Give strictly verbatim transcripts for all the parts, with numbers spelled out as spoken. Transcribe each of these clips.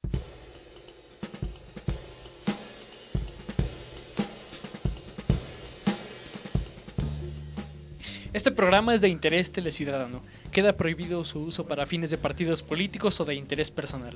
Este programa es de interés teleciudadano. Queda prohibido su uso para fines de partidos políticos o de interés personal.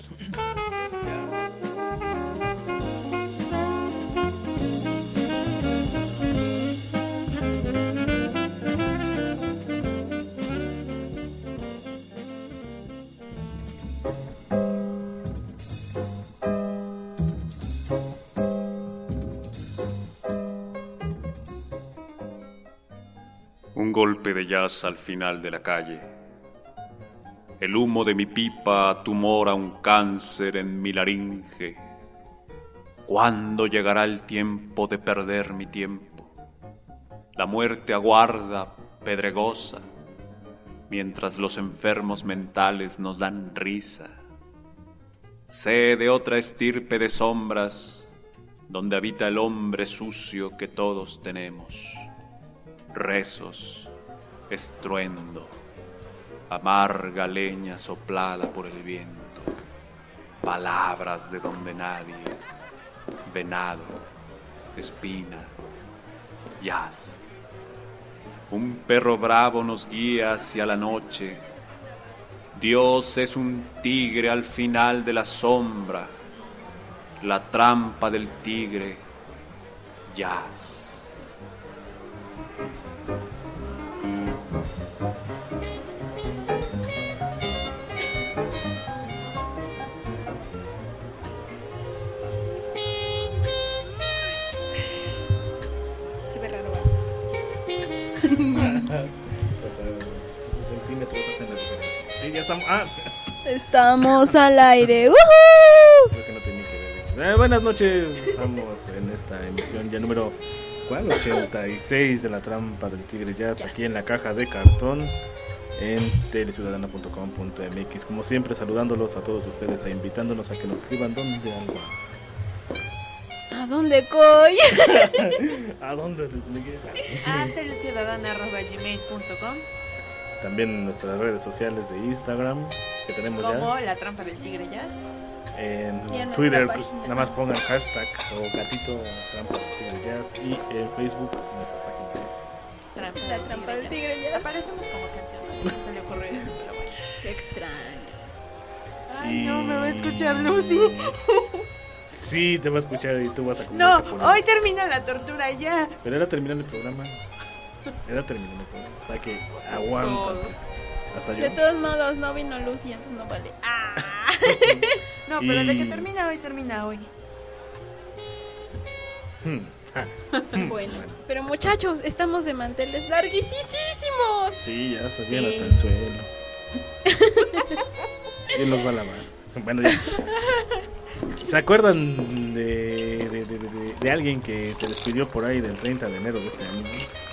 Un golpe de jazz al final de la calle. El humo de mi pipa tumora un cáncer en mi laringe. ¿Cuándo llegará el tiempo de perder mi tiempo? La muerte aguarda, pedregosa, mientras los enfermos mentales nos dan risa. Sé de otra estirpe de sombras, donde habita el hombre sucio que todos tenemos. Rezos, estruendo, amarga leña soplada por el viento, palabras de donde nadie, venado, espina, jazz. Un perro bravo nos guía hacia la noche. Dios es un tigre al final de la sombra, la trampa del tigre, jazz. Se ve raro. Sí, ya estamos. Ah. Estamos al aire. ¡Woohoo! Creo que no tenía que ver. Eh, buenas noches. Estamos en esta emisión ya número ¿cuál? ochenta y seis de La Trampa del Tigre Jazz, yes. Aquí en la caja de cartón en teleciudadana punto com punto m x. Como siempre, saludándolos a todos ustedes e invitándonos a que nos escriban dónde algo. ¿A dónde coy? ¿A dónde, Luis Miguel? A teleciudadana arroba gmail punto com. También en nuestras redes sociales de Instagram que tenemos como ya. Como La Trampa del Tigre Jazz. En Twitter, pues, nada más pongan hashtag o gatito Trampa del Tigre Jazz. Y en Facebook, nuestra página es Trampa, La Trampa del Tigre Jazz. Aparecemos como canción, no se le ocurrió eso, pero bueno. Qué extraño. Ay, y... no, me va a escuchar Lucy. Sí, te va a escuchar y tú vas a comer. No, chapulín. hoy termina la tortura ya. Pero era terminar el programa. Era terminar el programa. O sea que aguanta. Hasta yo. De todos modos, no vino Lucy, entonces no vale. Ah. No, pero y... de que termina hoy, termina hoy. Hmm. Ah. Bueno, pero muchachos, estamos de manteles larguísimos. Sí, ya está bien sí. Hasta el suelo. ¿Quién los va a lavar? Bueno, ya. ¿Se acuerdan de, de, de, de, de alguien que se despidió por ahí del treinta de enero de este año?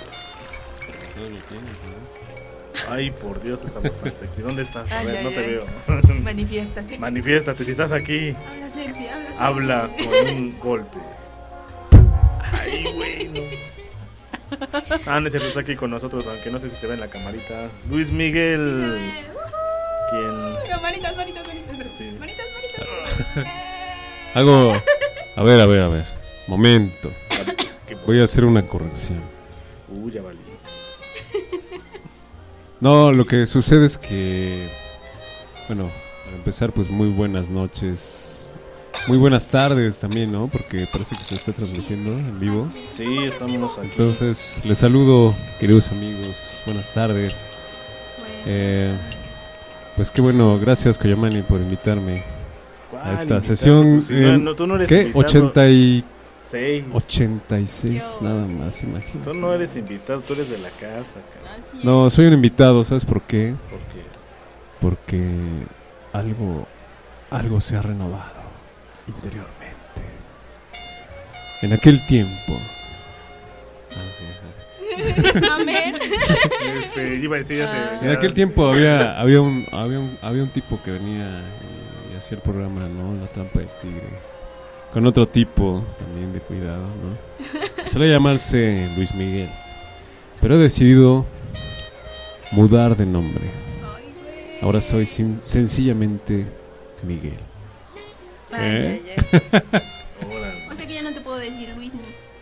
Ay, por Dios, esa voz tan sexy. ¿Dónde estás? A Ay, ver, ay, no te ay. veo. Manifiéstate. Manifiéstate, si estás aquí. Habla sexy, habla sexy. Habla con un golpe. Ay, güey. No. Ah, no es cierto, está aquí con nosotros, aunque no sé si se ve en la camarita. Luis Miguel. Sí, ¿Quién? Manitas, manitas, manitas. Sí. Manitas, manitas. Hago. A ver, a ver, a ver. Momento. Voy a hacer una corrección. Uy, ya valí. No, lo que sucede es que. Bueno, para empezar, pues muy buenas noches. Muy buenas tardes también, ¿no? Porque parece que se está transmitiendo en vivo. Sí, estamos aquí. Entonces, les saludo, queridos amigos. Buenas tardes. Eh, pues qué bueno, gracias Koyamani por invitarme a esta invitado? sesión. Pues si no, eh, no, tú no eres ¿Qué? invitado. ochenta y Seis. ochenta y seis, Yo. nada más, imagínate. Tú no eres invitado, tú eres de la casa, cara. Así No, es. soy un invitado, ¿sabes por qué? ¿Por qué? Porque algo, algo se ha renovado interiormente. En aquel tiempo. Amén. Este, iba a decir ya se- Ah. En ya aquel se- tiempo había, había un, había un, había un tipo que venía y, y hacía el programa, ¿no? La Trampa del Tigre. Con otro tipo también de cuidado, ¿no? Suele llamarse Luis Miguel. Pero he decidido mudar de nombre. Ay, güey. Ahora soy sim- sencillamente Miguel. Ay, ¿Eh? ay, ay. O sea que ya no te puedo decir Luismi.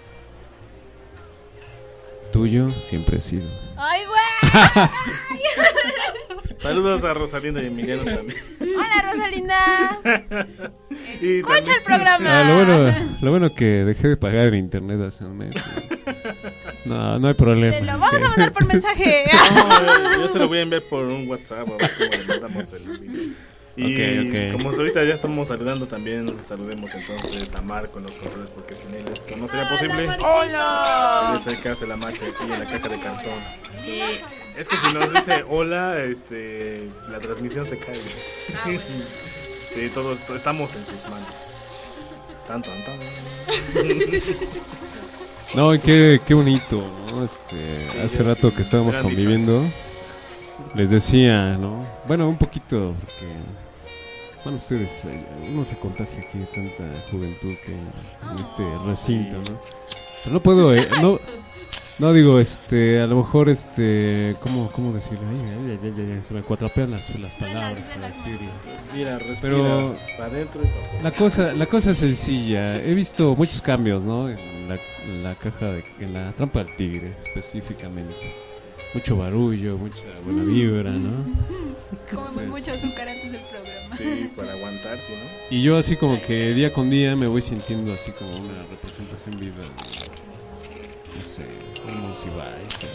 Tuyo siempre he sido. ¡Ay, güey! Saludos a Rosalinda y Emiliano también. Hola, Rosalinda. Y Escucha también- el programa. Ah, lo bueno, lo bueno que dejé de pagar el internet hace un mes. No, no hay problema. Te lo vamos a mandar por mensaje. No, eh, yo se lo voy a enviar por un WhatsApp, a ver cómo le mandamos el video. Y Ok, ok. como ahorita ya estamos saludando también, saludemos entonces a Marco en los controles, porque sin él esto no sería posible. ¡Hola! Él es el que hace la magia aquí en la caja de cartón. Sí, es que si nos dice hola, este, la transmisión se cae. Ah, bueno. Sí, todos to- estamos en sus manos. Tan, tan, tan. No, y qué, qué bonito, ¿no? Este, hace rato que estábamos Me han dicho. conviviendo, les decía, ¿no? Bueno, un poquito, porque, bueno, ustedes, eh, uno se contagia aquí de tanta juventud que hay en este recinto, ¿no? Pero no puedo, eh, no, no digo, este, a lo mejor, este, ¿cómo, cómo decirlo? Ay, ay, ay, ay, ay, se me cuatrapean las, las palabras para decirlo. Mira, respira Pero- para adentro y para afuera. La cosa, la cosa es sencilla. He visto muchos cambios, ¿no? En la, en la caja, de, en la trampa del tigre, específicamente. Mucho barullo, mucha buena vibra, ¿no? Como Entonces- mucho azúcar antes del programa. Sí, para aguantarse, ¿no? Y yo así como que día con día me voy sintiendo así como una representación viva de, no sé, como si va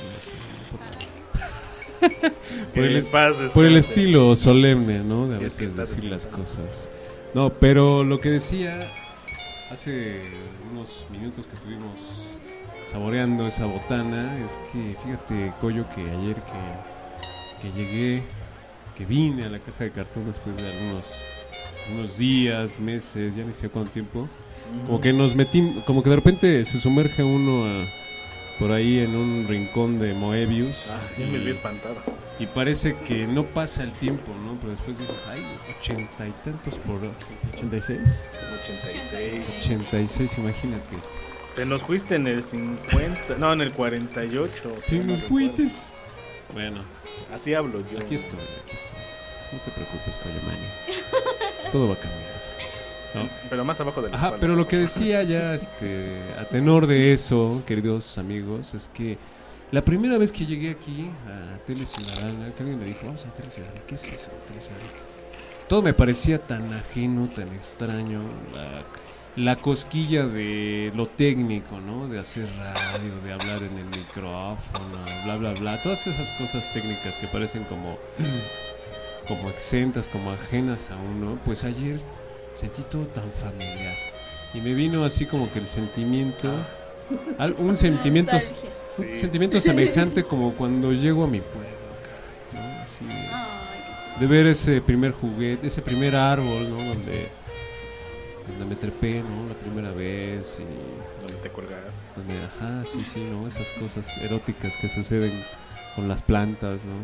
por el, Que es- en paz por el descanse. estilo solemne, ¿no? De a Sí, es que veces está decir las descansando. cosas. No, pero lo que decía hace unos minutos que estuvimos saboreando esa botana es que, fíjate, Coyo, que ayer que, que llegué, que vine a la caja de cartón después de algunos unos días, meses, ya ni sé cuánto tiempo, como que nos metimos, como que de repente se sumerge uno a- por ahí en un rincón de Moebius. Ah, ya me había espantado. Y parece que no pasa el tiempo, ¿no? Pero después dices, ay, ochenta y tantos por ochenta y seis. ochenta y seis. ochenta y seis, imagínate. Te nos fuiste en el cincuenta, no, en el cuarenta y ocho. Si no me recuerdo. fuites. Bueno, Así hablo yo. aquí estoy, aquí estoy. No te preocupes, Coyomani. Todo va a cambiar. No. Pero más abajo de la Ajá, espalda. pero lo que decía ya, este, a tenor de eso, queridos amigos, es que la primera vez que llegué aquí a Tele Ciudadana, que alguien me dijo, vamos a Tele Ciudadana, ¿qué es eso? Tele Ciudadana? Todo me parecía tan ajeno, tan extraño, la, la cosquilla de lo técnico, ¿no? De hacer radio, de hablar en el micrófono, bla, bla, bla, todas esas cosas técnicas que parecen como, como exentas, como ajenas a uno, pues ayer sentí todo tan familiar y me vino así como que el sentimiento, al- un sentimiento, Nostalgia. un Sí. sentimiento semejante como cuando llego a mi pueblo, caray, ¿no? Así de, Ay, qué chido. de ver ese primer juguete, ese primer árbol, ¿no? Donde, donde me trepé, ¿no? La primera vez y Donde te colgar. donde, ajá, sí, sí, ¿no? Esas cosas eróticas que suceden con las plantas, ¿no?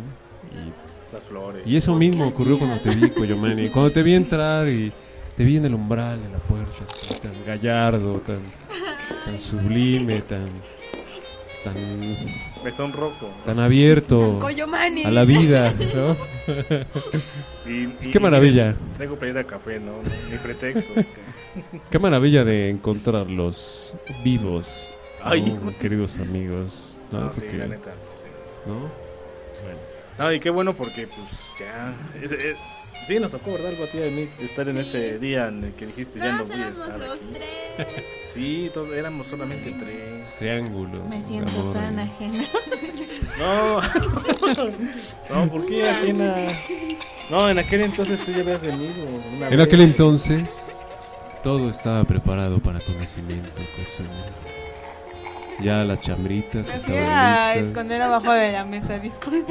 Y Las flores. Y eso Los mismo que ocurrió hacías. cuando te vi, Coyomani. Cuando te vi entrar y te vi en el umbral de la puerta, así, tan gallardo, tan, tan sublime, tan, tan, Mesón rojo. tan abierto Coyomani. a la vida, ¿no? Y, Es y- qué y maravilla, Traigo playera de café, ¿no? Ni pretextos. qué maravilla de encontrarlos vivos, ¿no? Ay. Queridos amigos, ¿no? No, sí, Porque, la neta. sí. ¿no? Bueno. No, y qué bueno porque, pues, ya. Es, es- sí, nos tocó, ¿verdad? Algo a ti y a mí estar en Sí. ese día en el que dijiste, ya no Todos voy a éramos estar los aquí. tres. Sí, todos éramos solamente tres. Triángulo. Me siento amor. tan ajena. No, no, ¿por qué ajena? No, en aquel entonces tú ya habías venido. una En vez. aquel entonces todo estaba preparado para tu nacimiento, Coyomani. Ya las chambritas Me fui a estaban listas. esconder abajo de la mesa, disculpen.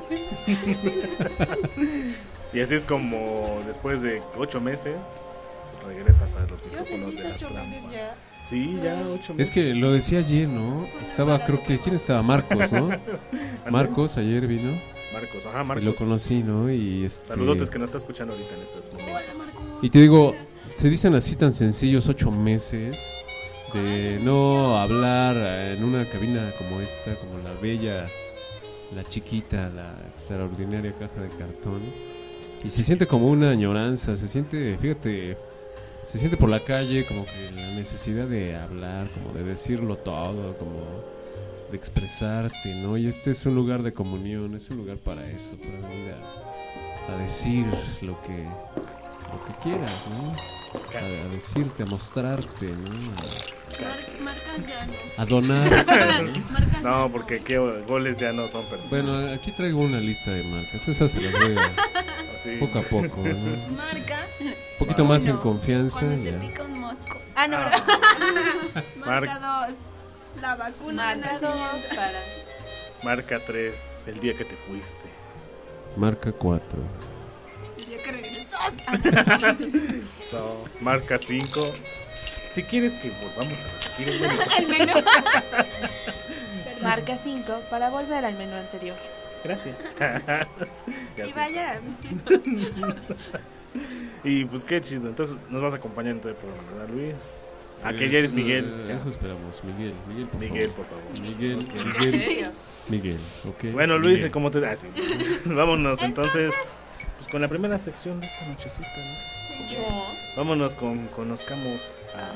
Y así es como después de ocho meses regresas a los Yo micrófonos sentí de la ocho meses trampa. ya. Sí, ya ocho meses. Es que lo decía ayer, ¿no? Estaba, creo que, ¿quién estaba? Marcos, ¿no? Marcos ayer vino Marcos, ajá, y Marcos. lo conocí, ¿no? Y este... Saludotes que no está escuchando ahorita en estos momentos. Y te digo, se dicen así tan sencillos ocho meses de no hablar en una cabina como esta, como la bella, la chiquita, la extraordinaria caja de cartón. Y se siente como una añoranza, se siente, fíjate, se siente por la calle como que la necesidad de hablar, como de decirlo todo, como de expresarte, ¿no? Y este es un lugar de comunión, es un lugar para eso, para venir a, a decir lo que, lo que quieras, ¿no? A, a decirte, a mostrarte, ¿no? Mar- marcas ya no. A donar. Marcas No, porque qué goles ya no son permitidos. Bueno, aquí traigo una lista de marcas, esas se las voy a Así. poco a poco, ¿no? Un marca poquito más en uno, confianza. cuando te Ya. pica un mosco. Ah, no. Marca dos, la vacuna de Marca dos nacimiento. para. Marca tres, el día que te fuiste. Marca cuatro. El día que regresas. No, marca cinco. Si quieres que volvamos a repetir el menú. El menú. Marca cinco para volver al menú anterior. Gracias. Ya Y sé. vaya. Y pues qué chido. Entonces nos vas a acompañar en todo el programa, ¿verdad, Luis? Ah, que Eso- ya eres Miguel. eh, Ya. Eso esperamos, Miguel. Miguel, por Miguel, favor. por favor. Miguel, ¿En Miguel, serio? Miguel, ok. Bueno, Luis, Miguel. ¿cómo te da? Ah, sí. Vámonos entonces, pues con la primera sección de esta nochecita, ¿no? Vámonos con conozcamos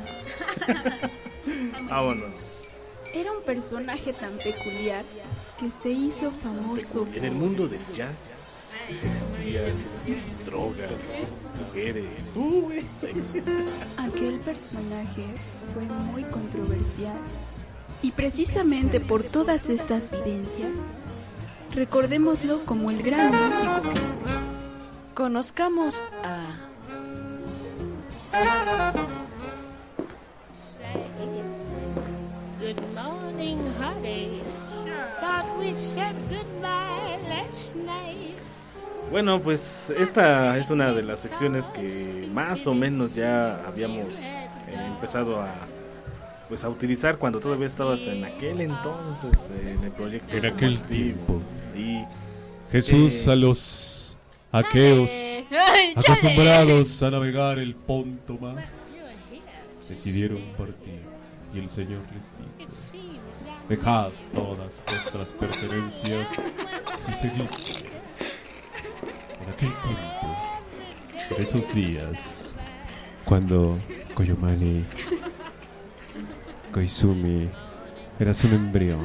a. Vámonos. Era un personaje tan peculiar que se hizo famoso En el mundo del jazz existían drogas, mujeres, sexo. Aquel personaje fue muy controversial y precisamente por todas estas vivencias, recordémoslo como el gran músico que fue. Conozcamos a. Good morning, honey. Thought we said goodbye last night. Bueno, pues esta es una de las secciones que más o menos ya habíamos eh, empezado a pues a utilizar cuando todavía estabas en aquel entonces eh, en el proyecto En aquel formativo. tiempo. Y Jesús Eh, a los aqueos ¡Ay, chale! acostumbrados a navegar el Ponto Mar decidieron partir y el Señor les dijo: dejad todas vuestras pertenencias y seguid. En aquel tiempo, en esos días, cuando Koyomani, Koizumi, eras un embrión,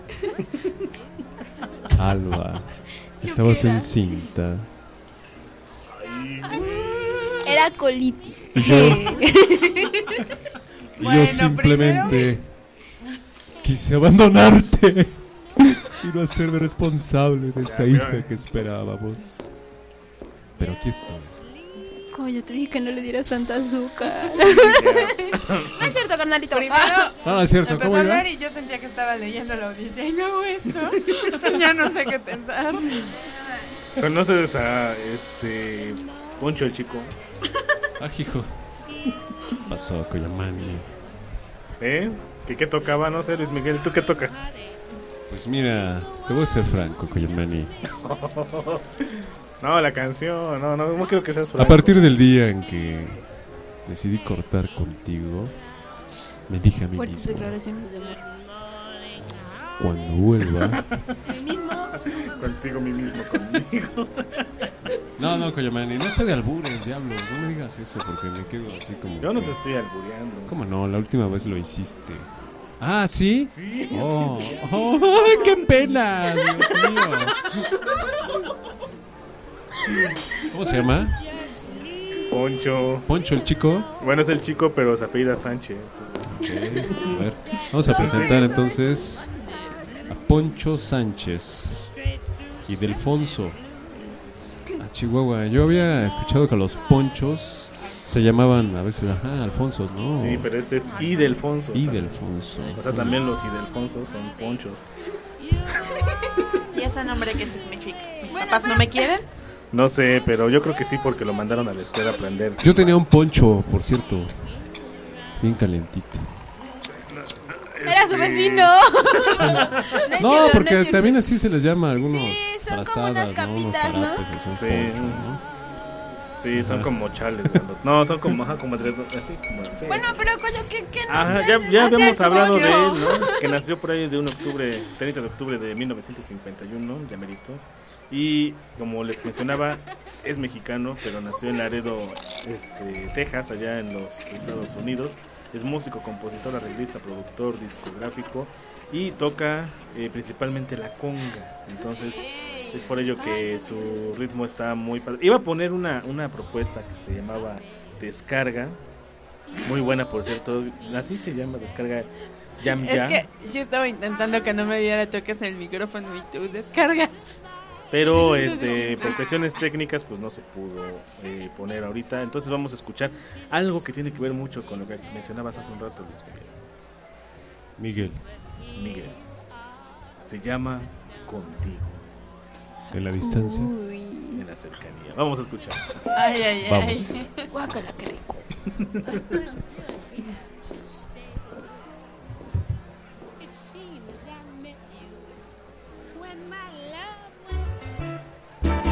Alba, estabas qué era? encinta, Era colitis. y yo, y Bueno, yo simplemente quise abandonarte y no hacerme responsable de esa Ya, hija ya. que esperábamos. Pero aquí estoy. Coño, te dije que no le dieras tanta azúcar. ya, No es cierto, carnalito. Primero No, no es cierto, empezó ¿cómo a iba? hablar y yo sentía que estaba leyendo la audiencia. Y luego esto. Ya no sé qué pensar. ¿conoces a este Poncho el Chico? Ah, hijo. Pasó, Koyamani. ¿Eh? ¿Qué, qué tocaba? No sé, Luis Miguel, ¿tú qué tocas? Pues mira, te voy a ser franco, Koyamani. No, la canción, no, no, no quiero que seas A franco. partir del día en que decidí cortar contigo, me dije a mí Fuertes mismo: declaraciones de amor. cuando vuelva. El mismo. Contigo, mí mismo, conmigo. No, no, Koyamani, no sé de albures, diablos. No me digas eso porque me quedo así como. Yo no que- te estoy albureando. ¿Cómo no? La última vez lo hiciste. Ah, ¿sí? Sí. Oh, oh, ¡ay, qué pena! Dios mío. ¿Cómo se llama? Poncho. Poncho el chico. Bueno, es el chico, pero se apellida Sánchez. Ok, a ver, vamos a presentar entonces a Poncho Sánchez y Delfonso. A Chihuahua. Yo había escuchado que los ponchos se llamaban a veces, ajá, Alfonsos, ¿no? Sí, pero este es Idelfonso. Y Delfonso. O sea, también los Idelfonsos son ponchos. ¿Y ese nombre qué significa? ¿Mis Bueno, papás no me quieren? No sé, pero yo creo que sí porque lo mandaron a la escuela a aprender. Yo tenía un poncho, por cierto, bien calentito. Era su vecino. No, es No, cierto, porque es cierto. también así se les llama a algunos Sí, son como frazadas, unas ¿no? Unos capitas, ¿no? zarapes, que son Sí. poncho, ¿no? Sí, son Ajá. como chales. grandotes. No, son como, ajá, como tres- así como. Sí, Bueno, sí. pero coño, ¿qué, qué nos Ajá, traes ya, de- ya Ah, habíamos sí, hablado de coño. él, ¿no? Que nació por ahí de un octubre, treinta de octubre de mil novecientos cincuenta y uno, ya merito. Y como les mencionaba, es mexicano, pero nació en Laredo, este, Texas, allá en los Estados Unidos. Es músico, compositor, arreglista, productor, discográfico y toca eh, principalmente la conga. Entonces es por ello que su ritmo está muy padre. Iba a poner una, una propuesta que se llamaba Descarga, muy buena por cierto, así se llama, Descarga Jam Es Ya. que yo estaba intentando que no me diera toques en el micrófono y tú descarga. Pero este por cuestiones técnicas pues no se pudo eh, poner ahorita. Entonces vamos a escuchar algo que tiene que ver mucho con lo que mencionabas hace un rato, Luis Miguel. Miguel, Miguel. Se llama Contigo, de la distancia. Uy, en la cercanía. Vamos a escuchar. Ay, ay, ay. Vamos. guácala, qué rico. It seems I met you when my love went.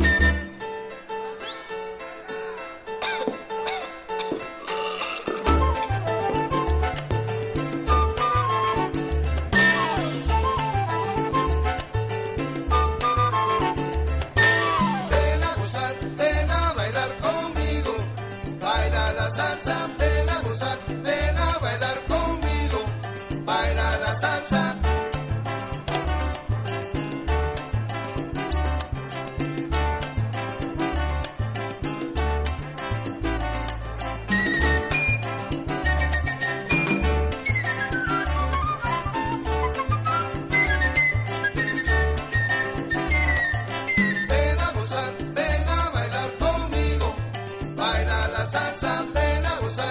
Ven a gozar, ven a bailar conmigo, baila la salsa, ven a gozar, ven a bailar conmigo, baila la salsa. Ven a gozar, ven a bailar conmigo, baila la salsa, ven a gozar.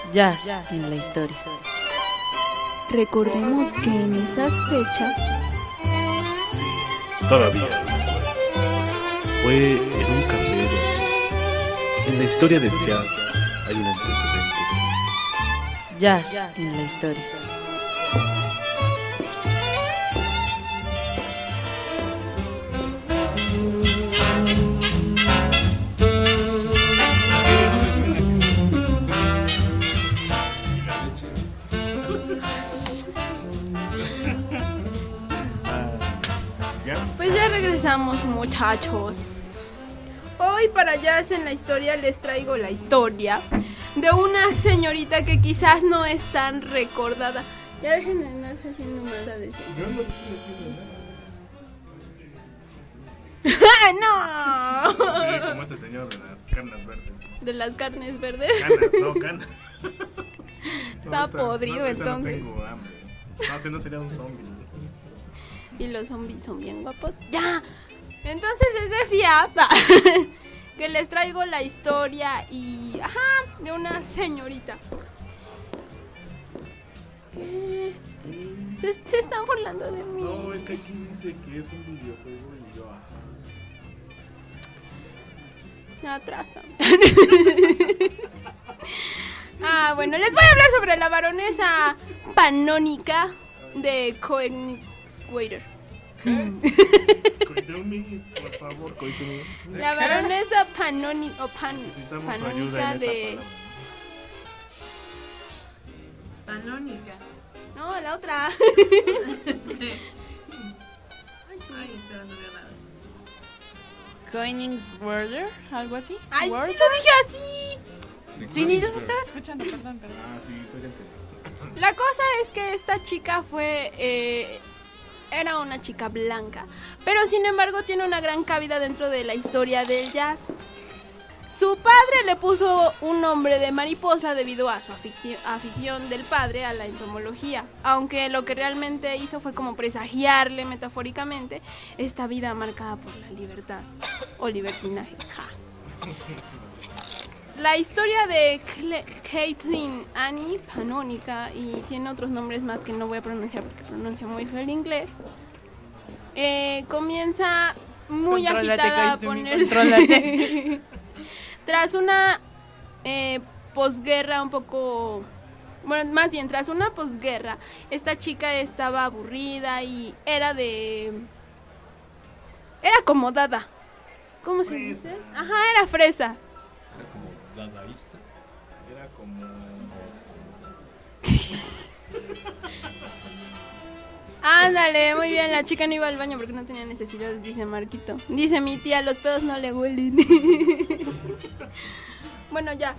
Jazz en la historia. Recordemos que en esas fechas Sí, todavía. Fue en un café donde en la historia del jazz hay un antecedente. Jazz en la historia. Pues ya regresamos, muchachos. Hoy para Jazz en la historia les traigo la historia de una señorita que quizás no es tan recordada. Ya dejen de andarse haciendo maldades. Yo no estoy haciendo nada. ¡No! Sí, como ese señor de las carnes verdes. ¿De las carnes verdes? Canas, no, canas. Está ahorita- podrido, no, ahorita entonces. No tengo hambre. No, si no sería un zombie. Y los zombies son bien guapos. ¡Ya! Entonces les decía que les traigo la historia y... Ajá, de una señorita. ¿Qué? Se, se están burlando de mí. No, es que aquí dice que es un videojuego y yo, ajá. Me atrasan. Ah, bueno, les voy a hablar sobre la baronesa panónica de Koenigswerder. Koizumi, por favor, Koizumi. La baronesa panónica o pan, Necesitamos ayuda panónica en de... esta palabra. Panónica. No, la otra. Ay, espera, no veo nada. Koenigswerder, algo así. Ay, Werder. sí lo dije así. Sí, ni los estaba escuchando, perdón, perdón. Ah, sí, estoy entendiendo. La cosa es que esta chica fue... Eh, era una chica blanca, pero sin embargo tiene una gran cabida dentro de la historia del jazz. Su padre le puso un nombre de mariposa debido a su afici- afición del padre a la entomología, aunque lo que realmente hizo fue como presagiarle metafóricamente esta vida marcada por la libertad o libertinaje. Ja. La historia de Cle- Caitlin Annie Panónica, y tiene otros nombres más que no voy a pronunciar porque pronuncio muy feo el inglés, eh, comienza muy Contrólate, agitada a Koizumi, ponerse contrólate. tras una eh, posguerra un poco, bueno, más bien tras una posguerra, esta chica estaba aburrida y era de, era acomodada. ¿Cómo se dice? Ajá, era fresa. Era como dadaísta. Era como... Ándale, muy bien, la chica no iba al baño porque no tenía necesidades, dice Marquito. Dice mi tía, los pedos no le huelen. Bueno, ya.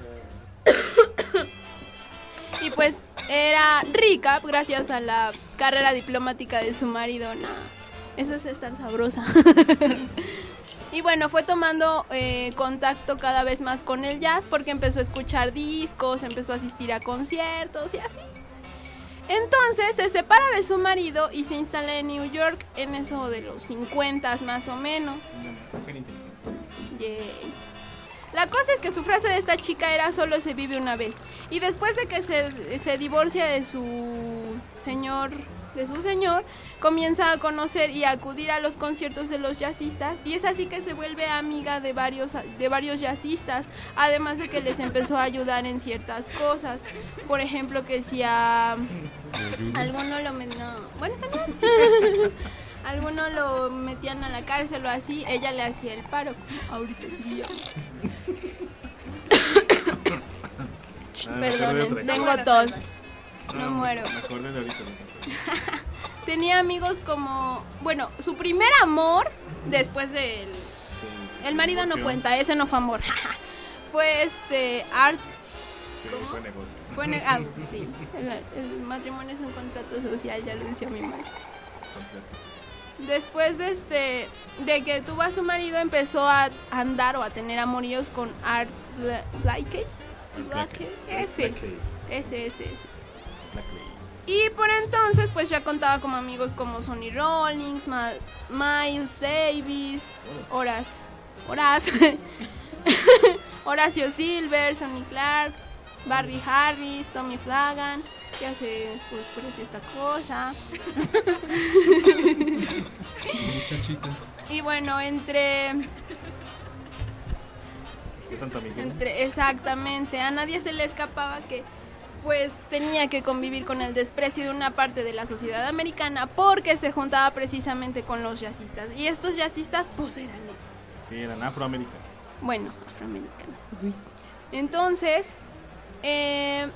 Y pues era rica gracias a la carrera diplomática de su marido. Nah, eso es estar sabrosa. Y bueno, fue tomando eh, contacto cada vez más con el jazz porque empezó a escuchar discos, empezó a asistir a conciertos y así. Entonces se separa de su marido y se instala en New York en eso de los cincuenta más o menos. Yay. La cosa es que su frase de esta chica era solo se vive una vez. Y después de que se, se divorcia de su señor, de su señor, comienza a conocer y a acudir a los conciertos de los jazzistas. Y es así que se vuelve amiga de varios, de varios jazzistas. Además de que les empezó a ayudar en ciertas cosas. Por ejemplo, que si a alguno lo met- no, bueno, también. Algunos lo metían a la cárcel o así, ella le hacía el paro. Ahorita sí. Perdonen, tengo tos. No muero. Me acordé de ahorita. Tenía amigos como, bueno, su primer amor después del el marido no cuenta, ese no fue amor. Fue este Art. Sí, ¿Cómo? fue negocio. Fue ne- ah, sí. El, el matrimonio es un contrato social, ya lo decía mi madre. Después de este de que tuvo a su marido, empezó a andar o a tener amoríos con Art Bla- Blakey. Blakey, ese. Ese, ese, ese. Y por entonces pues ya contaba como amigos como Sonny Rollins, Ma- Miles Davis, Horace, Horace, Horacio Silver, Sonny Clark, Barry Harris, Tommy Flanagan, ya se oscureció esta cosa. Muchachita. Y bueno, entre... entre exactamente, a nadie se le escapaba que pues tenía que convivir con el desprecio de una parte de la sociedad americana porque se juntaba precisamente con los jazzistas. Y estos jazzistas pues eran negros. Sí, eran afroamericanos. Bueno, afroamericanos. Entonces, eh...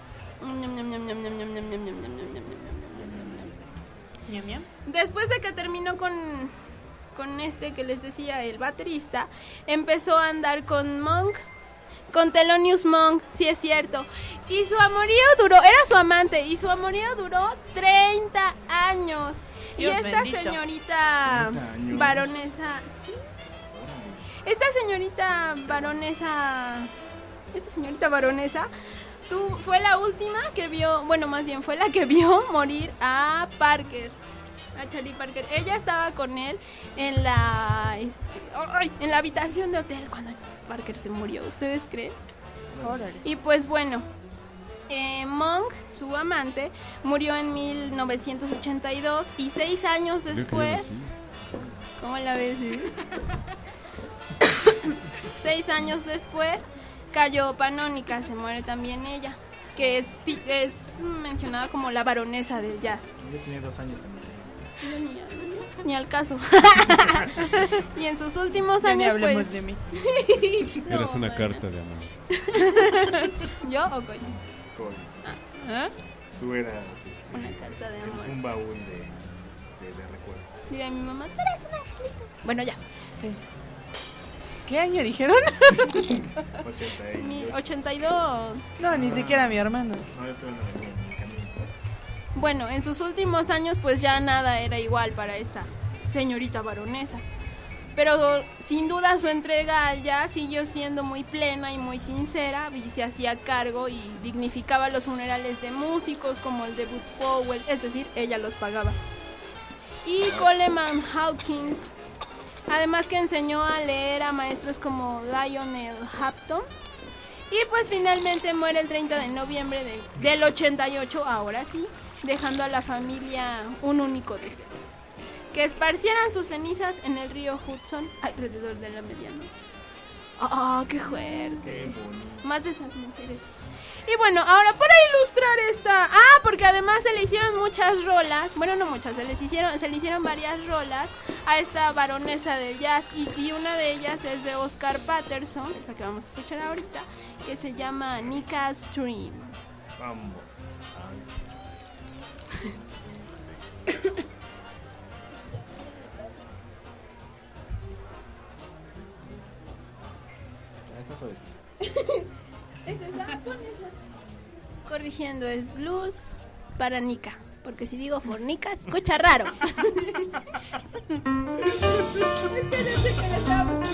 después de que terminó con, con este que les decía, el baterista, empezó a andar con Monk, con Thelonious Monk, sí es cierto. Y su amorío duró, era su amante, y su amorío duró treinta años. Dios y esta bendito. señorita años. baronesa, ¿sí? Esta señorita baronesa, esta señorita baronesa, tú, fue la última que vio, bueno, más bien fue la que vio morir a Parker, a Charlie Parker. Ella estaba con él en la, este, ay, en la habitación de hotel cuando Parker se murió. ¿Ustedes creen? Órale. Y pues bueno, eh, Monk, su amante, murió en mil novecientos ochenta y dos y seis años después. ¿Cómo la ves? eh? Seis años después cayó Panónica, se muere también ella, que es, ti- es mencionada como la baronesa del jazz. Yo tenía dos años en Ni, ni al caso. Y en sus últimos Ya ni años hablemos pues... de mí. No, Eres una mana. carta de amor. ¿Yo o coño? Coño. ¿Ah? Tú eras este, Una carta de amor. un baúl de, de, de recuerdos. Dirá mi mamá, tú eres un angelito. Bueno, ya. Pues, ¿qué año dijeron? ochenta y Mi ocho. ochenta y dos. No, ni siquiera mi hermano. No, yo tuve una en mi camino. Bueno, en sus últimos años pues ya nada era igual para esta señorita baronesa. Pero sin duda su entrega al jazz siguió siendo muy plena y muy sincera, y se hacía cargo y dignificaba los funerales de músicos como el de Bud Powell, es decir, ella los pagaba. Y Coleman Hawkins, además que enseñó a leer a maestros como Lionel Hampton. Y pues finalmente muere el treinta de noviembre de, del ochenta y ocho, ahora sí, dejando a la familia un único deseo: que esparcieran sus cenizas en el río Hudson alrededor de la medianoche. ¡Oh, qué fuerte! Más de esas mujeres. Y bueno, ahora para ilustrar esta... Ah, porque además se le hicieron muchas rolas. Bueno, no muchas, se les hicieron, se le hicieron varias rolas a esta baronesa del jazz. Y, y una de ellas es de Oscar Patterson, es la que vamos a escuchar ahorita, que se llama Nika Stream. Vamos. Esa suavecita. ¿Es esa? Pon esa. Corrigiendo, es blues para Nika. Porque si digo fornica, escucha raro. Es que desde que la estábamos...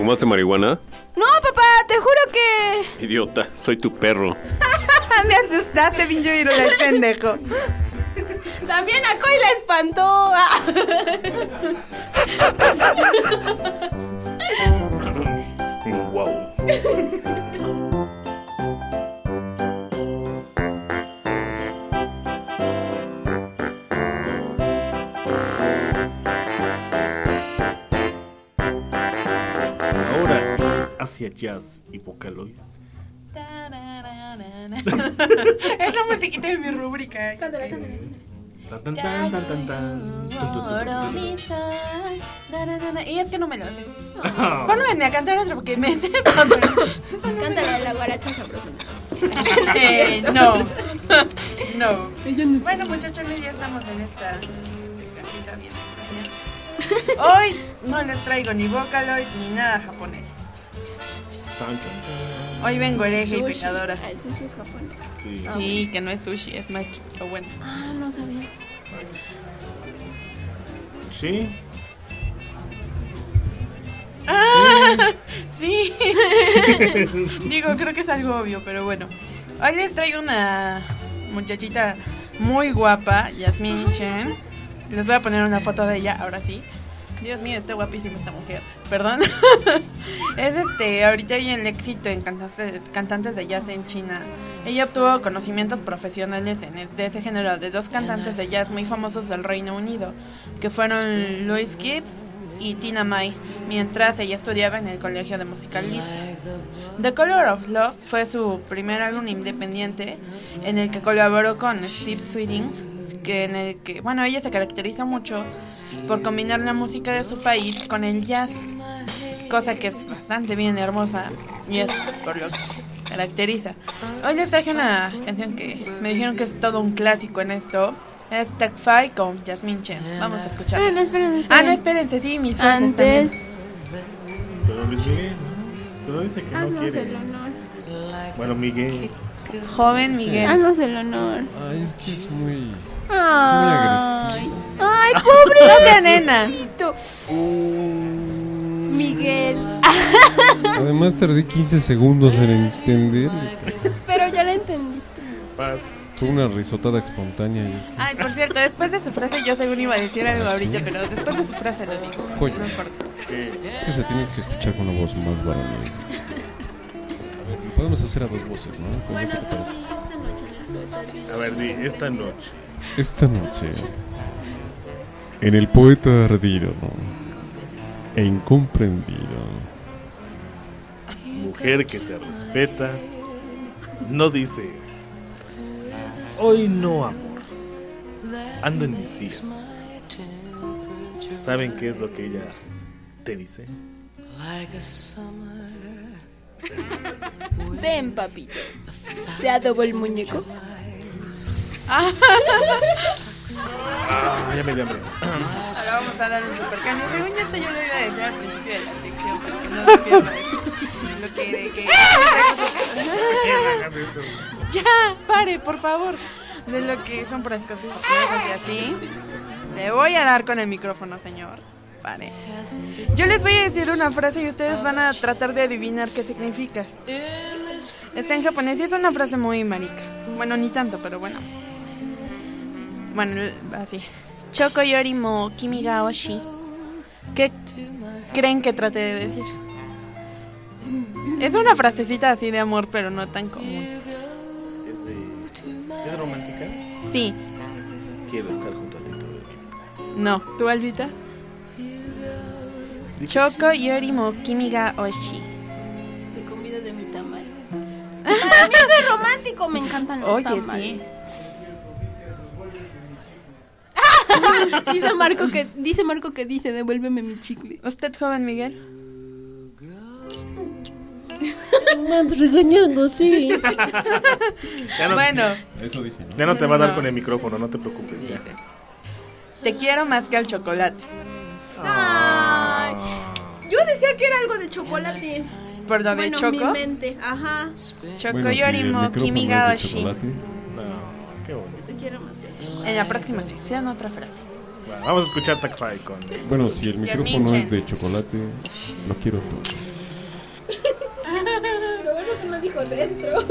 ¿Fumaste marihuana? No, papá, te juro que... Idiota, soy tu perro. Me asustaste, pinche virus, el pendejo. También a Coy la espantó. Wow. Ahora hacia jazz y Vocaloid. Es la musiquita de mi rúbrica. Cántala, cántala. Tan, tan, tan, tan, tan, tan. Tun, tun, tun, tun, tun. Y es que no me lo sé. Pónganme a cantar otra porque me sepa, pero... Cántala de la guaracha sabrosona. Eh, no. No. Bueno, muchachos, ya estamos en esta seccioncita bien extraña. Hoy no les traigo ni Vocaloid ni nada japonés. Tan, tan, tan. Hoy vengo hereje y Sushi. pecadora. Ah, el sushi es japonés. Sí. Ah, Sí, que no es sushi, es maki. O bueno. Ah, no sabía. Sí. ¡Ah! Sí. Digo, creo que es algo obvio, pero bueno. Hoy les traigo una muchachita muy guapa, Yasmin Chen. Les voy a poner una foto de ella, ahora sí. Dios mío, está guapísima esta mujer. Perdón. Es este, ahorita hay el éxito en cantantes, cantantes de jazz en China. Ella obtuvo conocimientos profesionales en el- de ese género de dos cantantes de jazz muy famosos del Reino Unido, que fueron Louis Gibbs y Tina May, mientras ella estudiaba en el Colegio de Música Leeds. The Color of Love fue su primer álbum independiente en el que colaboró con Steve Sweeting, que en el que, bueno, ella se caracteriza mucho por combinar la música de su país con el jazz, cosa que es bastante bien hermosa y es por lo que caracteriza. Hoy les traje una canción que me dijeron que es todo un clásico en esto. Es Tech Five con Yasmin Chen. Vamos a escuchar. Esperen, esperen, esperen. Ah, no, espérense, sí, mis frases Antes, también. Pero Luis Miguel. Pero dice que no haznos quiere. el honor. Bueno, Miguel. Joven Miguel. Haznos el honor. Ay, es que es muy... Ay, ay, No pobre sea nena. Miguel. Además tardé quince segundos en entender. Pero ya la entendiste. Paz. Fue una risotada espontánea. y- Ay, por cierto, después de su frase yo según iba a decir algo ahorita, pero después de su frase lo digo. Coño. No importa. Es que se tiene que escuchar con una voz más varonil. A ver, lo podemos hacer a dos voces, ¿no? ¿Cómo Bueno, que te tú parece? di esta noche en el poeta Ardiente. A ver, di, esta noche. Esta noche, en el poeta ardido, ¿no? E incomprendido. Mujer que se respeta. No dice. Hoy no, amor. Ando en mis días. ¿Saben qué es lo que ella te dice? Ven, papito. ¿Te adobo el muñeco? Ah, ya me dio hambre. Ahora vamos a dar un super cambio. Según ya esto yo lo iba a decir al principio de la sección, pero que no se pierda lo que de que ya, pare, por favor. De lo que son puras cosas japonesas y así. Le voy a dar con el micrófono, señor. Pare. Yo les voy a decir una frase y ustedes van a tratar de adivinar qué significa. Está en japonés y es una frase muy marica. Bueno, ni tanto, pero bueno. Bueno, así. Choko yori mo kimi ga oshi. ¿Qué creen que trate de decir? Es una frasecita así de amor, pero no tan común. ¿Es, de, ¿Es romántica? Sí. Quiero estar junto a ti todo el tiempo. No. ¿Tú, Albita? Choko yori mo kimi ga oshi. Te convido de mi tamal. Para mí eso es romántico. Me encantan los Oye, tamales. sí. Dice Marco que dice Marco que dice, devuélveme mi chicle. ¿Usted, joven Miguel? Me ando regañando, sí. Ya no, Bueno, Eso dice, ¿no? ya no te va a dar No. con el micrófono, no te preocupes. Ya. dice. Te quiero más que al chocolate. Ay, yo decía que era algo de chocolate. ¿Por lo de Bueno, Choco? mi mente, ajá. Choko Bueno, si yori el mo micrófono kimi es ga de oshi. chocolate, No, qué bonito. Te quiero más que chocolate. En la próxima sección otra frase. Bueno, vamos a escuchar Takfai con. Bueno, si el Yasmin micrófono Chen. es de chocolate, lo quiero todo. no dijo dentro.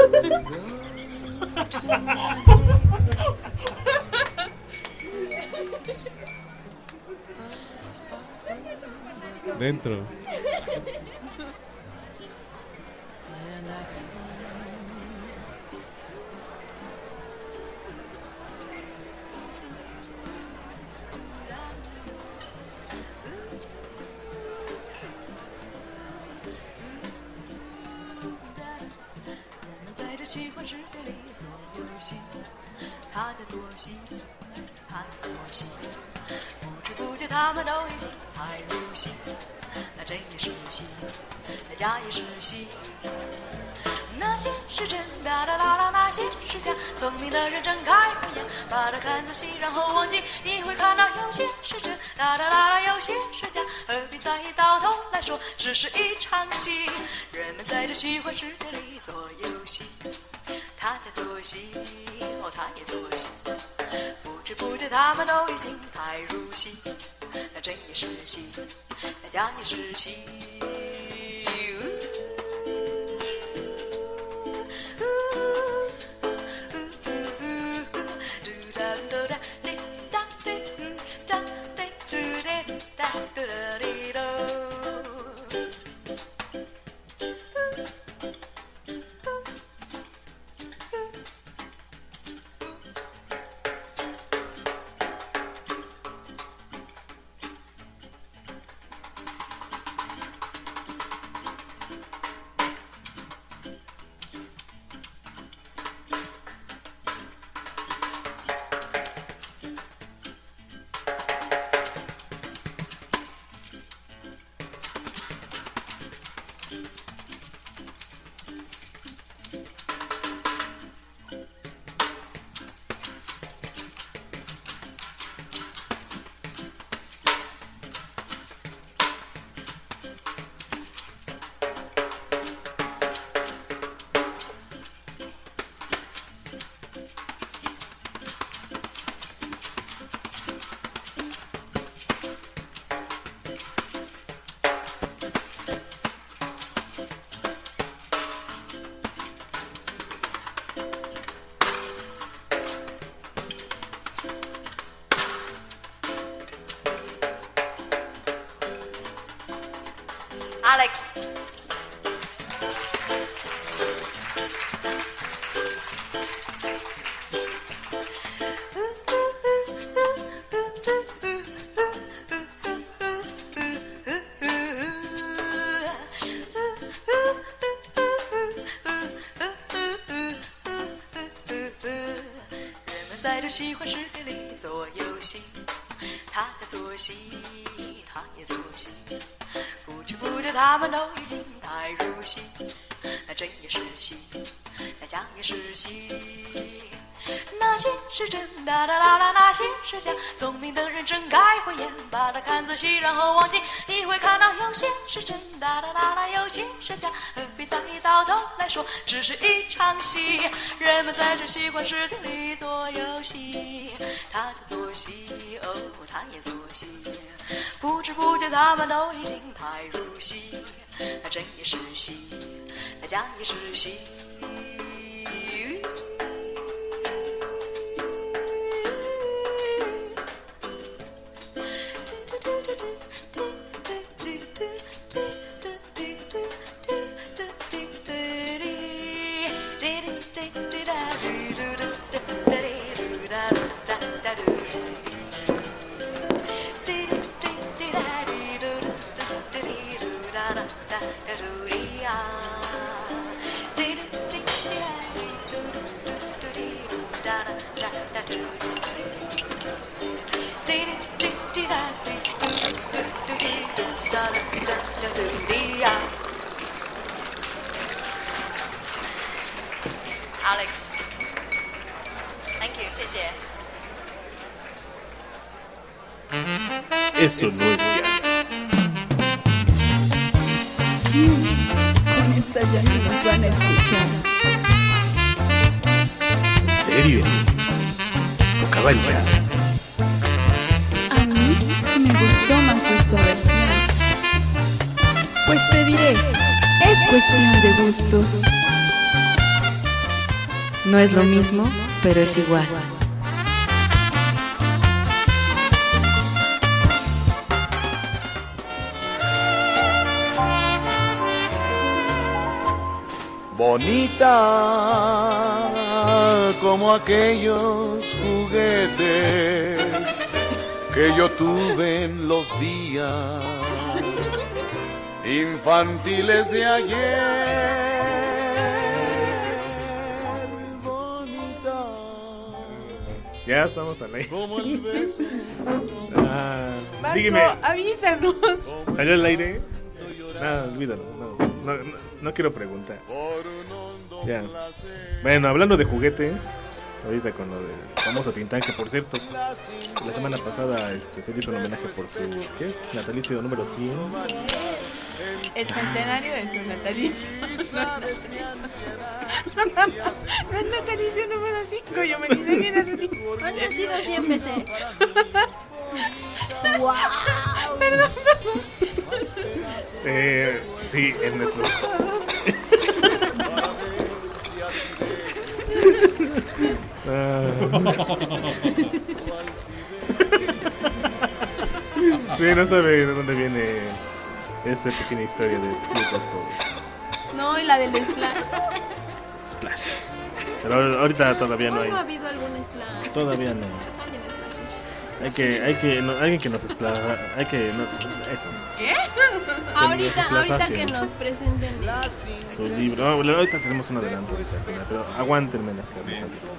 Dentro. 虚幻世界里做游戏，他在做戏，他在做戏，不知不觉他们都已经太入戏，那真也是戏，那假也是戏，那些是真的，啦啦啦，那些是假。聪明的人睁开慧眼，把它看仔细，然后忘记，你会看到有些是真，啦啦啦啦，有些是假。何必在意？到头来说，只是一场戏。人们在这虚幻世界里做游戏，他在做戏，哦，他也做戏，不知不觉他们都已经太入戏，那真也是戏，那假也是戏。Alex.人们在这虚幻世界里做游戏，他在做戏，他也做戏。不知不觉他们都已经太入戏，那真也是戏，那假也是戏。那些是真的，啦啦啦，那些是假。聪明的人睁开慧眼，把它看仔细，然后忘记，你会看到有些是真的，啦啦啦，有些是假。何必在意？到头来说，只是一场戏。人们在这虚幻世界里做游戏，他在做戏，哦，他也做戏。不知不觉他们都已经太入戏，那真也是戏，那假也是戏。Alex, thank you, 谢谢。 Eso no es jazz. Con esta ya no nos van a escuchar. ¿En serio? Tocaba el jazz. A mí me gustó más esta versión. Pues te diré, es cuestión de gustos. No es lo mismo, pero es igual. Bonita como aquellos juguetes que yo tuve en los días infantiles de ayer. Ya estamos al aire. ah, Marco, dígame, avísanos. ¿salió al aire? No, olvídalo. No, no, no, no quiero preguntar. Ya. Bueno, hablando de juguetes, ahorita con lo del famoso Tintán, que por cierto, la semana pasada este, se le hizo un homenaje por su, ¿qué es? Natalicio número cien. El centenario de su natalicio. No es natalicio número cinco, yo me dice que nace cinco. Han nacido cien veces. ¡Wow! Perdón, perdón. Eh, sí, en nuestro. ah. Sí, no sabe de dónde viene esta pequeña historia de Club Todos. No, y la del Splash. Splash. Pero ahorita todavía no hay. ¿Cuándo ha habido algún Splash? Todavía no. Alguien Splash. Hay que, hay que, no, alguien que nos splash, hay que, no, eso. ¿Qué? Ahorita, nos ahorita splash, que ¿no? nos presenten Su libro. No, ahorita tenemos un adelanto ahorita, pero aguántenme las carnes ahorita.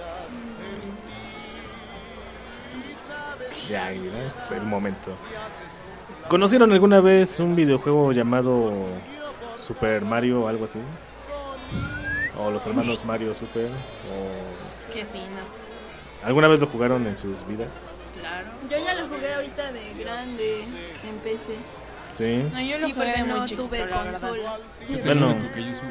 Ya, mira, es el momento. ¿Conocieron alguna vez un videojuego llamado Super Mario o algo así? O los hermanos Mario Super, o... Que sí, no. ¿Alguna vez lo jugaron en sus vidas? Claro. Yo ya lo jugué ahorita de grande en P C. Sí. No, yo lo Sí, jugué porque de muy no chiquito, tuve la verdad. consola. Bueno. Lo único que yo estoy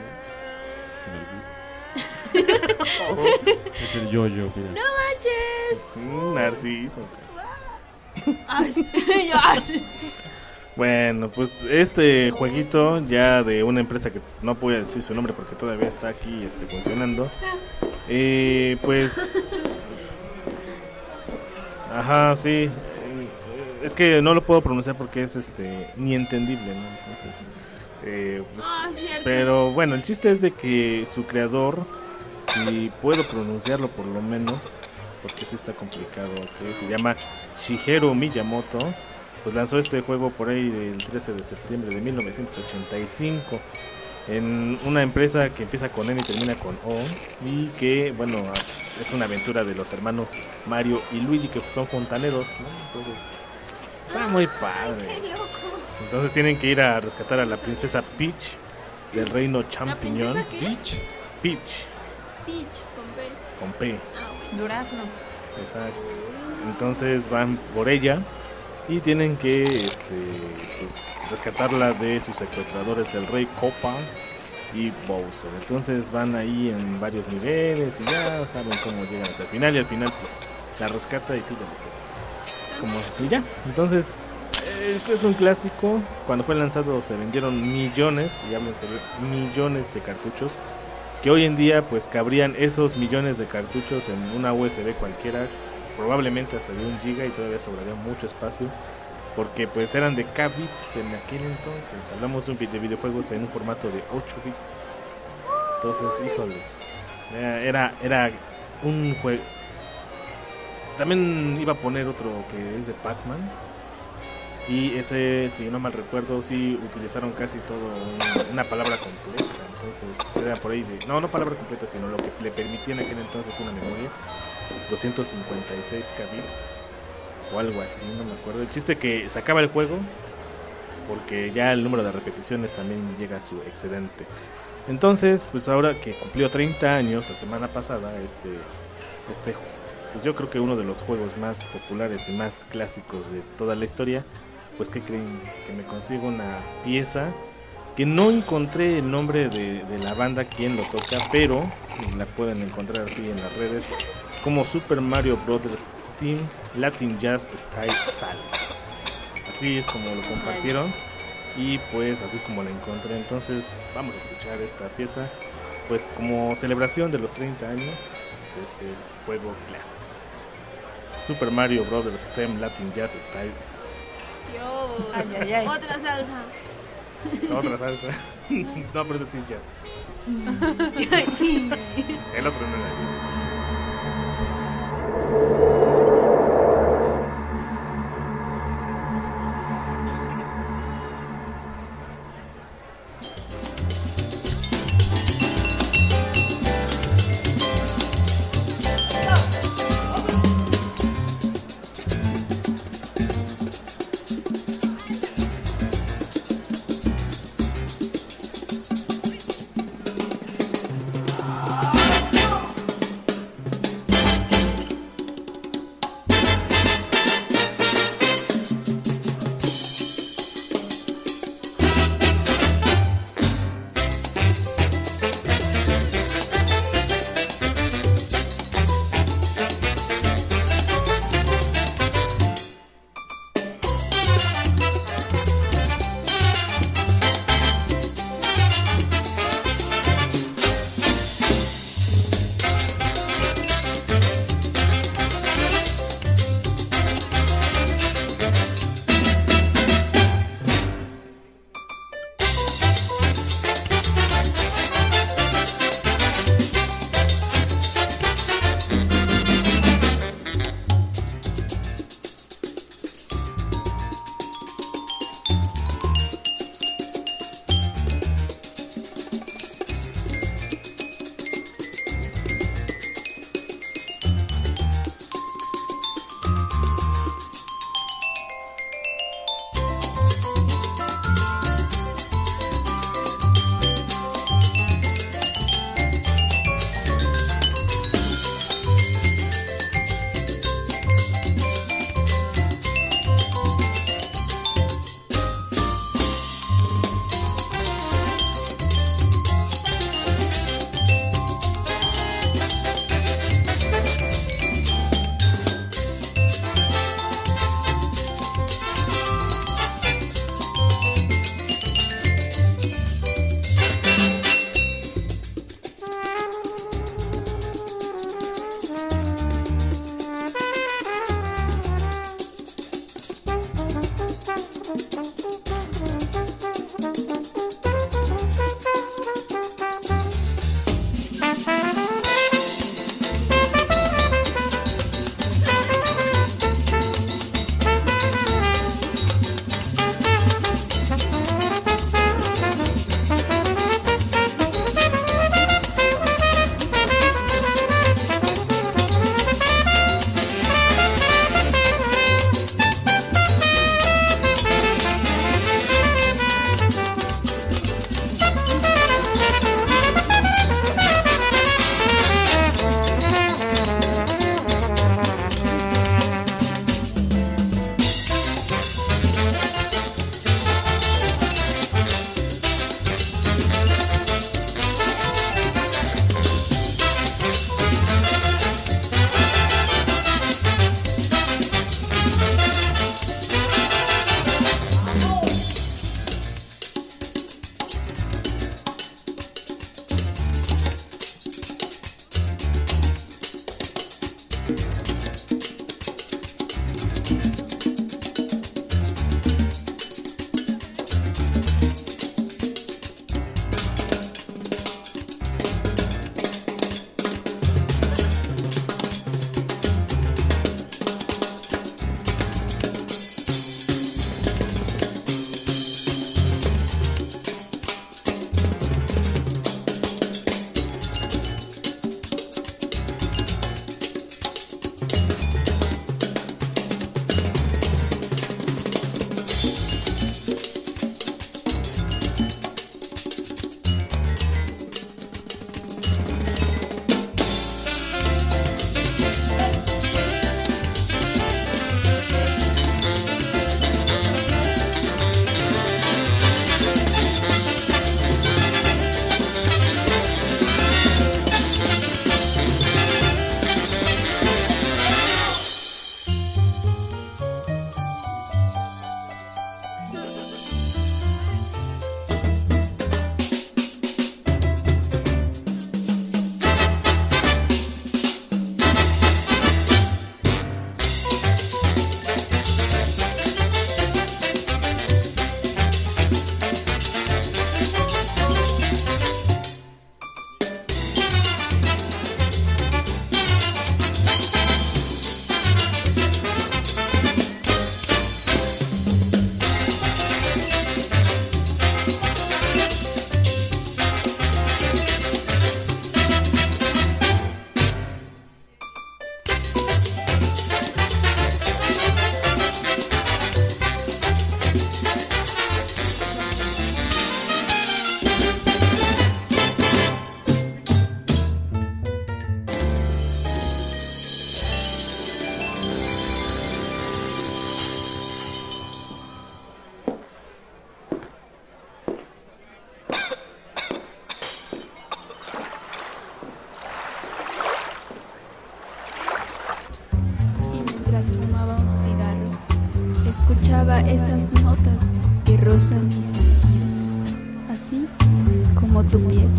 jugando sin albur es el yo-yo, mira. ¡No manches! Mm, Narciso. Ay, yo, ay. Bueno, pues este jueguito ya de una empresa que no puedo decir su nombre porque todavía está aquí este, funcionando. Eh, pues... Ajá, sí. Es que no lo puedo pronunciar porque es este ni entendible, ¿no? Entonces, eh, pues, Ah, cierto. pero bueno, el chiste es de que su creador, si puedo pronunciarlo por lo menos, porque sí está complicado, que se llama Shigeru Miyamoto, pues lanzó este juego por ahí del trece de septiembre de mil novecientos ochenta y cinco en una empresa que empieza con N y termina con O, y que, bueno, es una aventura de los hermanos Mario y Luigi, que son fontaneros, ¿no? Entonces, está muy padre. ¡Qué loco! Entonces tienen que ir a rescatar a la princesa Peach del reino champiñón. ¿La princesa qué? Peach. Peach, Peach, con P. con P. Ah, bueno. Durazno. Exacto. Entonces van por ella y tienen que este, pues, rescatarla de sus secuestradores, el rey Koopa y Bowser. Entonces van ahí en varios niveles y ya saben cómo llegan hasta el final, y al final pues la rescata y pilla la historia. Como, y ya, entonces eh, es un clásico. Cuando fue lanzado se vendieron millones, y háblense de millones de cartuchos, que hoy en día pues cabrían esos millones de cartuchos en una U S B cualquiera, probablemente hasta de un giga, y todavía sobraría mucho espacio, porque pues eran de K bits en aquel entonces. Hablamos de, un, de videojuegos en un formato de ocho bits. Entonces, híjole, era, era, era un juego. También iba a poner otro que es de Pac-Man, y ese, si no mal recuerdo, sí utilizaron casi todo un, una palabra completa. Entonces era por ahí de, no, no palabra completa, sino lo que le permitía en aquel entonces una memoria, doscientos cincuenta y seis K bits o algo así, no me acuerdo. El chiste que se acaba el juego porque ya el número de repeticiones también llega a su excedente. Entonces, pues ahora que cumplió treinta años la semana pasada, este este pues yo creo que uno de los juegos más populares y más clásicos de toda la historia, pues que creen que me consigo una pieza que no encontré el nombre de, de la banda quien lo toca, pero la pueden encontrar así en las redes como Super Mario Brothers Team Latin Jazz Style Salsa. Así es como lo compartieron y pues así es como la encontré. Entonces vamos a escuchar esta pieza pues como celebración de los treinta años de este juego clásico. Super Mario Bros. Stem Latin Jazz Style Salsa. Yo. Ay, ay, ay. Otra salsa. Otra salsa. No, pero eso sí jazz. El otro no era jazz.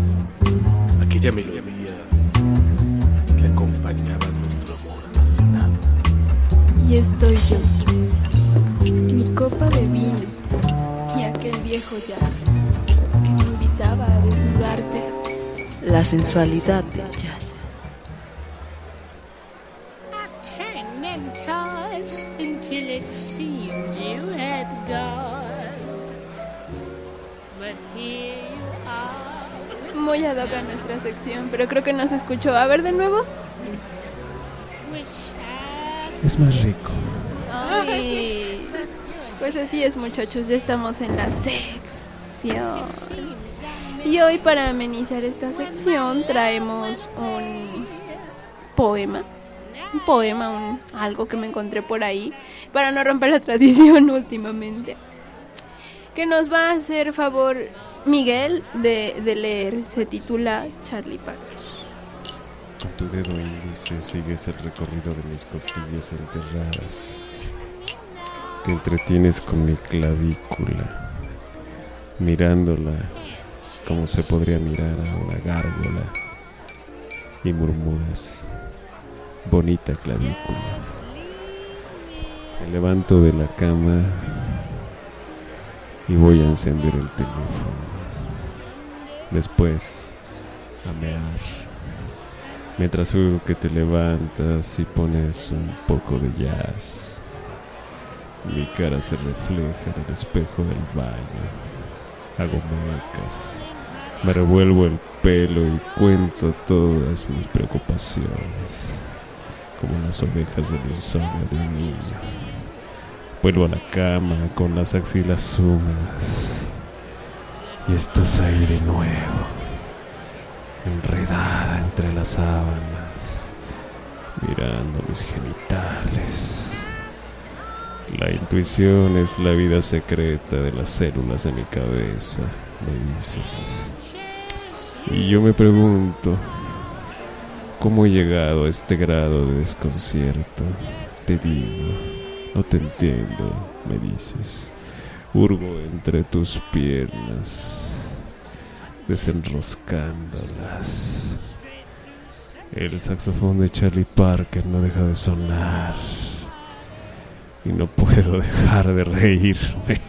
aquella melodía que acompañaba nuestro amor apasionado. Y estoy yo, mi copa de vino y aquel viejo jazz que me invitaba a desnudarte. La sensualidad del jazz. Turned and tossed until it seemed you had gone. But here you are. Muy ad hoc a nuestra sección, pero creo que no se escuchó. A ver de nuevo. Wish Es más rico. Ay. Pues así es, muchachos, ya estamos en la sección. Y hoy, para amenizar esta sección, traemos un poema. Un poema, un, algo que me encontré por ahí, para no romper la tradición últimamente, que nos va a hacer favor Miguel de, de leer. Se titula Charlie Parker. Con tu dedo índice sigues el recorrido de mis costillas enterradas. Te entretienes con mi clavícula, mirándola como se podría mirar a una gárgola, y murmuras: bonita clavícula. Me levanto de la cama y voy a encender el teléfono. Después a mear, mientras oigo que te levantas y pones un poco de jazz. Mi cara se refleja en el espejo del baño. Hago muecas, me revuelvo el pelo y cuento todas mis preocupaciones, como las ovejas del insomnio de un niño. Vuelvo a la cama con las axilas húmedas y estás ahí de nuevo, enredada entre las sábanas, mirando mis genitales. La intuición es la vida secreta de las células de mi cabeza, me dices. Y yo me pregunto, ¿cómo he llegado a este grado de desconcierto? Te digo, no te entiendo, me dices. Hurgo entre tus piernas, desenroscándolas. El saxofón de Charlie Parker no deja de sonar y no puedo dejar de reírme.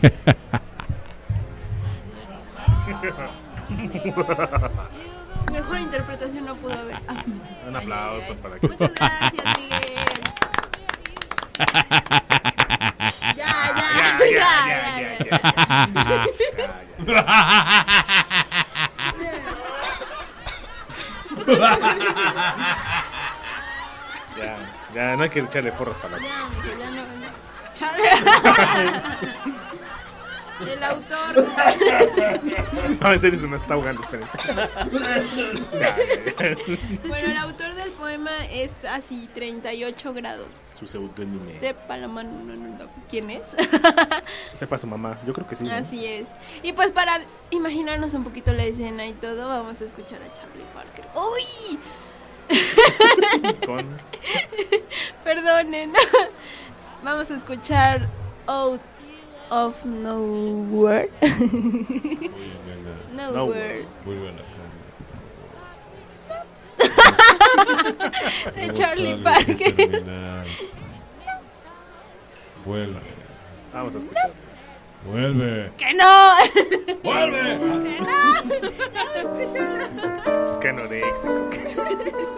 Mejor interpretación no pudo haber. Ah, Un aplauso para que... muchas gracias, Miguel. Ya, ya, ya, ya, ya, Ya, ya, no hay que echarle porras para la... Ya, Miguel, ya no, no. Charlie. El autor. No, en serio se me está ahogando, espérense. Ya, ya, ya. Bueno, el autor del poema es así, treinta y ocho grados. Su seudónimo. Sepa la mano, no, no, no. ¿Quién es? Sepa su mamá, yo creo que sí, ¿no? Así es. Y pues para imaginarnos un poquito la escena y todo, vamos a escuchar a Charlie Parker. ¡Uy! Con... Perdonen. Vamos a escuchar Out of Nowhere. Nowhere. Vuelve a la cama. De Charlie Parker. Vuelve. Vamos a escuchar. Vuelve. ¡Que no! ¡Vuelve! ¡Que no! ¡No, escúchalo! Pues que anoréxico.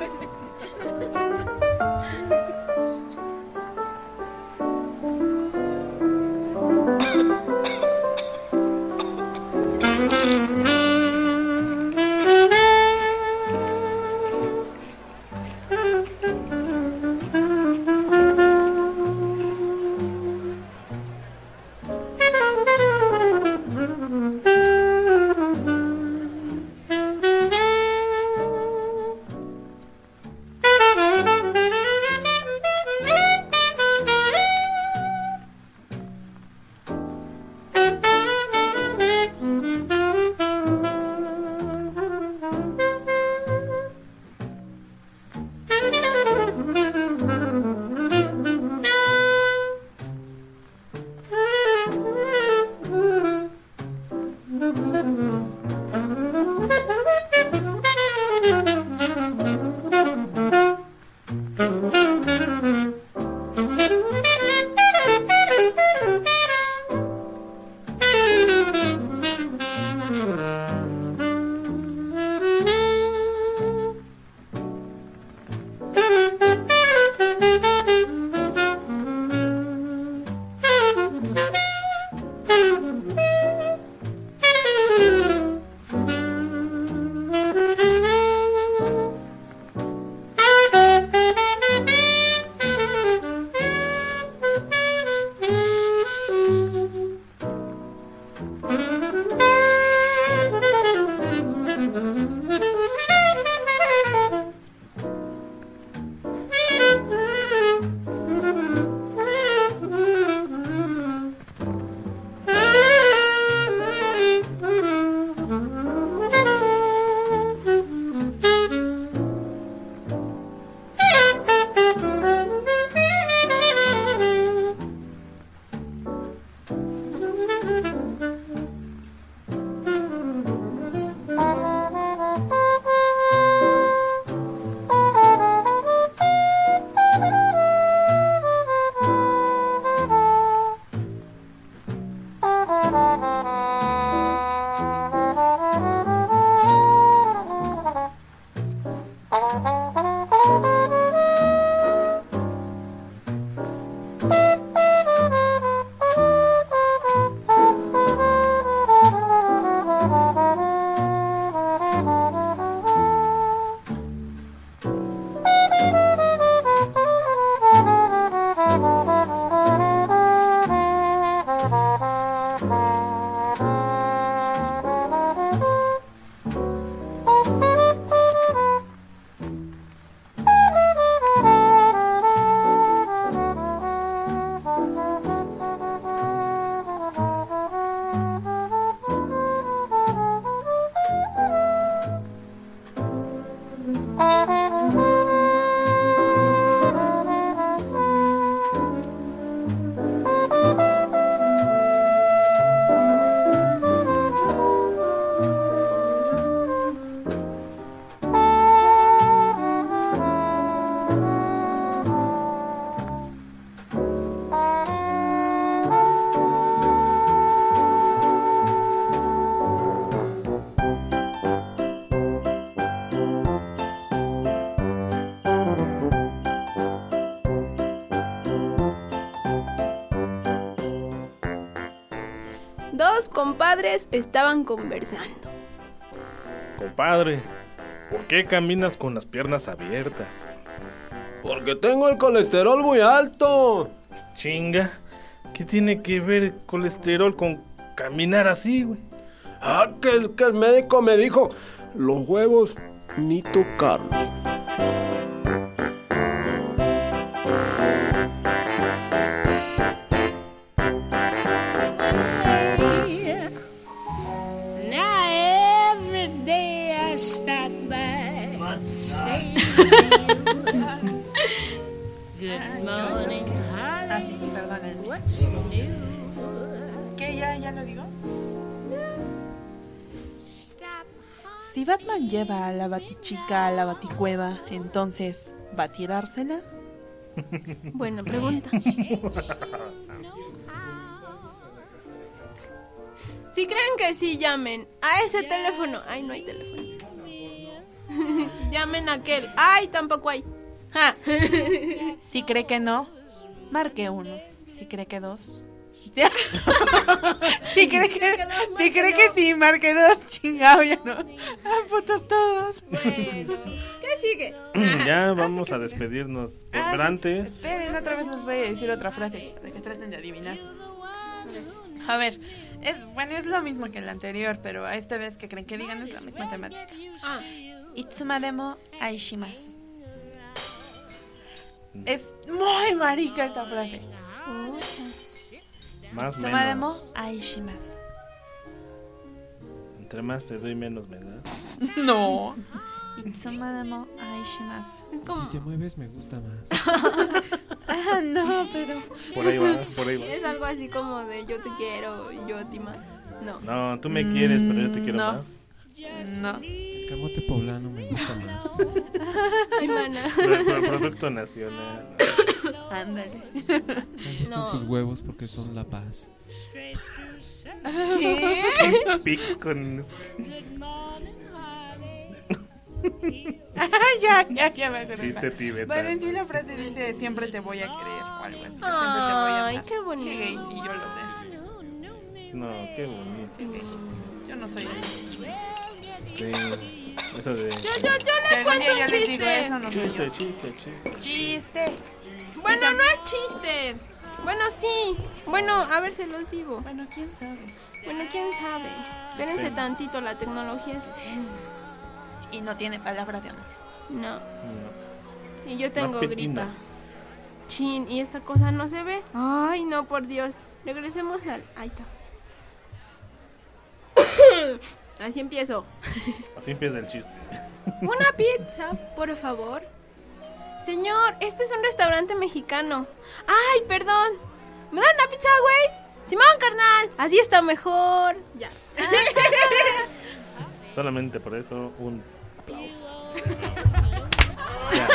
dos compadres estaban conversando. Compadre, ¿por qué caminas con las piernas abiertas? Porque tengo el colesterol muy alto. Chinga, ¿qué tiene que ver el colesterol con caminar así, güey? Ah, que, que el médico me dijo, los huevos ni tocarlos. Now every day I stop by, say good morning, Ah, sí, perdonen. what's new? ¿Qué? ¿Ya, ya lo digo? Si Batman lleva a la Batichica a la Baticueva, entonces, ¿va a tirársela? Buena pregunta. Si creen que sí, llamen a ese teléfono. Ay, no hay teléfono. Llamen a aquel. Ay, tampoco hay. Ja. Si cree que no, marque uno. Si cree que dos. Si cree que, si cree que sí, marque dos. Chingado, ya no. Ah, putos todos. Bueno, ¿qué sigue? Ya vamos a despedirnos. Ah, Pero antes, Esperen, otra vez les voy a decir otra frase para que traten de adivinar. A ver, es bueno, es lo mismo que el anterior, pero a esta vez que creen que digan es la misma temática. Ah, Itsumademo aishimasu. Es muy marica esta frase. más o menos. Itsumademo aishimasu. Entre más te doy, menos me das. No. Itsumademo aishimasu. es como. Si te mueves me gusta más. Ah, no, pero Por ahí va, por ahí va. Es algo así como de yo te quiero y yo a ti más. No. No, tú me quieres, pero yo te quiero no. más. No. El camote poblano me gusta más. Ay, mana. Pro- pro- Producto nacional. Ándale. Me gustan No. tus huevos porque son la paz. ¿Qué? Pic con... Ah, ya, ya, ya me acuerdo. Chiste tibetano. Bueno, en sí la frase dice siempre te voy a querer o algo así. Siempre te voy a Ay, amar. qué bonito. Qué gay, sí, yo lo sé. No, qué bonito. Qué gay. Yo no soy así. Sí, eso de... Yo, yo, yo Si les algún cuento día un yo les digo chiste. eso, no soy yo. Chiste, chiste, chiste. Chiste. Bueno, no es chiste. Bueno, sí. Bueno, a ver, se los digo. Bueno, quién sabe. Bueno, quién sabe. Espérense Sí. tantito, la tecnología es... Y no tiene palabra de honor. No. No. Y yo tengo petina. gripa. Chin, ¿y esta cosa no se ve? Ay, no, por Dios. Regresemos al... Ahí está. Así empiezo. Así empieza el chiste. Una pizza, por favor. Señor, este es un restaurante mexicano. Ay, perdón. ¿Me dan una pizza, güey? Simón, carnal. Así está mejor. Ya. Solamente por eso, un aplauso. Ya.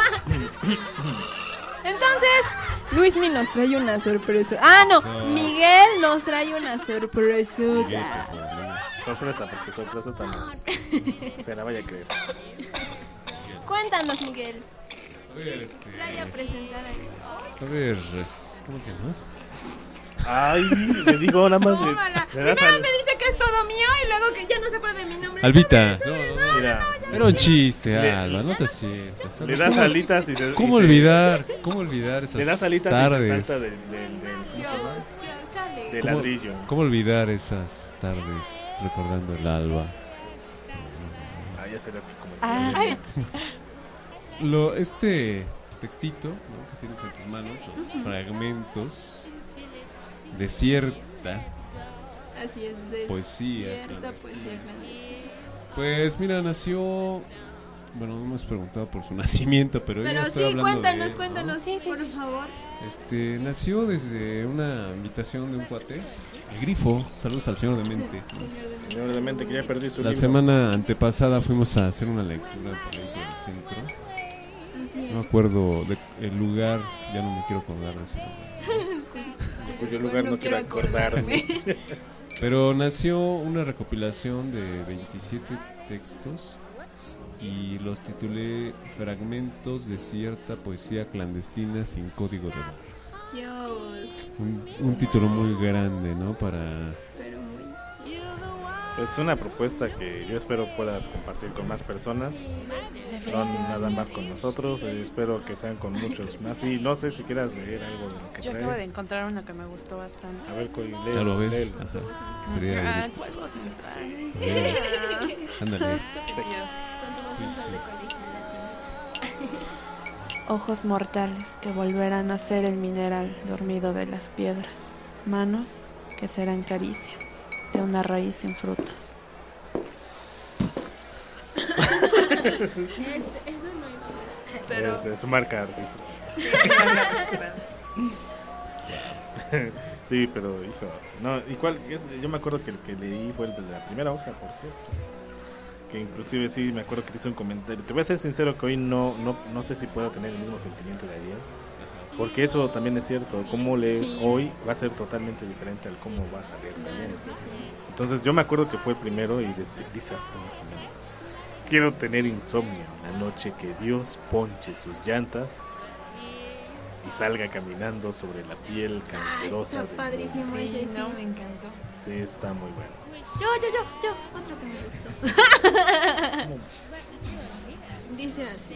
Entonces, Luismi nos trae una sorpresa. Ah, no, Eso. Miguel nos trae una Miguel, sorpresa. por favor. Sorpresa, porque sorpresa también. Se la vaya a creer. Cuéntanos, Miguel. A ver, este... Trae a presentar ahí. A ver, es- ¿cómo te llamas? Ay, le digo nada más de... Tómala. le das Primero al- me dice que es todo mío y luego que ya no se acuerda de mi nombre. Albita. Mira, Era un chiste, Le- Alba, no te sientas. le das alitas y se... ¿Cómo y se- olvidar? ¿Cómo olvidar esas Le das alitas tardes? y se salta del... del, del ¿cómo se Dios, llama? Dios, chale. De ¿Cómo- ladrillo. ¿Cómo olvidar esas tardes recordando el alba? Ah, ya se le como... Ah, ay, Lo, este textito, ¿no?, que tienes en tus manos, los fragmentos de cierta, Así es, de Poesía cierta clandestina. poesía clandestina. pues mira, nació, bueno, no me has preguntado por su nacimiento, pero, yo Pero estoy sí, hablando cuéntanos, de él, ¿no? cuéntanos, sí, por favor. Este, nació desde una invitación de un cuate, el Grifo, saludos al señor Demente. Señor de mente que ya perdí su La libro. semana antepasada fuimos a hacer una lectura por ahí por el centro. Así No me es. acuerdo del lugar, ya no me quiero acordar de ese lugar. Cuyo lugar no quiero acordarme. Pero nació una recopilación de veintisiete textos y los titulé Fragmentos de cierta poesía clandestina sin código de barras. Dios. Un, un título muy grande, ¿no? Para, Pero muy Es una propuesta que yo espero puedas compartir con más personas. No nada más con nosotros. Y espero que sean con muchos más. Y no sé si quieras leer algo de lo que Yo traes. acabo de encontrar una que me gustó bastante. A ver, Coy, lee. Claro, a ver. léelo. Ajá. Sería Ah, el- ¿cuál cosa sensual? Eh, ándale. Ojos mortales que volverán a ser el mineral dormido de las piedras. Manos que serán caricia de una raíz sin frutos. Este, eso no iba a pero Es, es su marca artística. Sí, pero hijo, no, ¿y cuál es? Yo me acuerdo que el que leí fue el de la primera hoja, por cierto. Que inclusive sí me acuerdo que te hizo un comentario. Te voy a ser sincero que hoy no no no sé si pueda tener el mismo sentimiento de ayer. Porque eso también es cierto, cómo lees Sí. hoy va a ser totalmente diferente al cómo vas a leer mañana. Entonces yo me acuerdo que fue el primero y dice dice así más o menos: quiero tener insomnio la noche que Dios ponche sus llantas y salga caminando sobre la piel cancerosa. está del padrísimo mundo. ese, sí. No, me encantó. Sí, está muy bueno. Yo, yo, yo, yo, otro que me gustó. Dice así: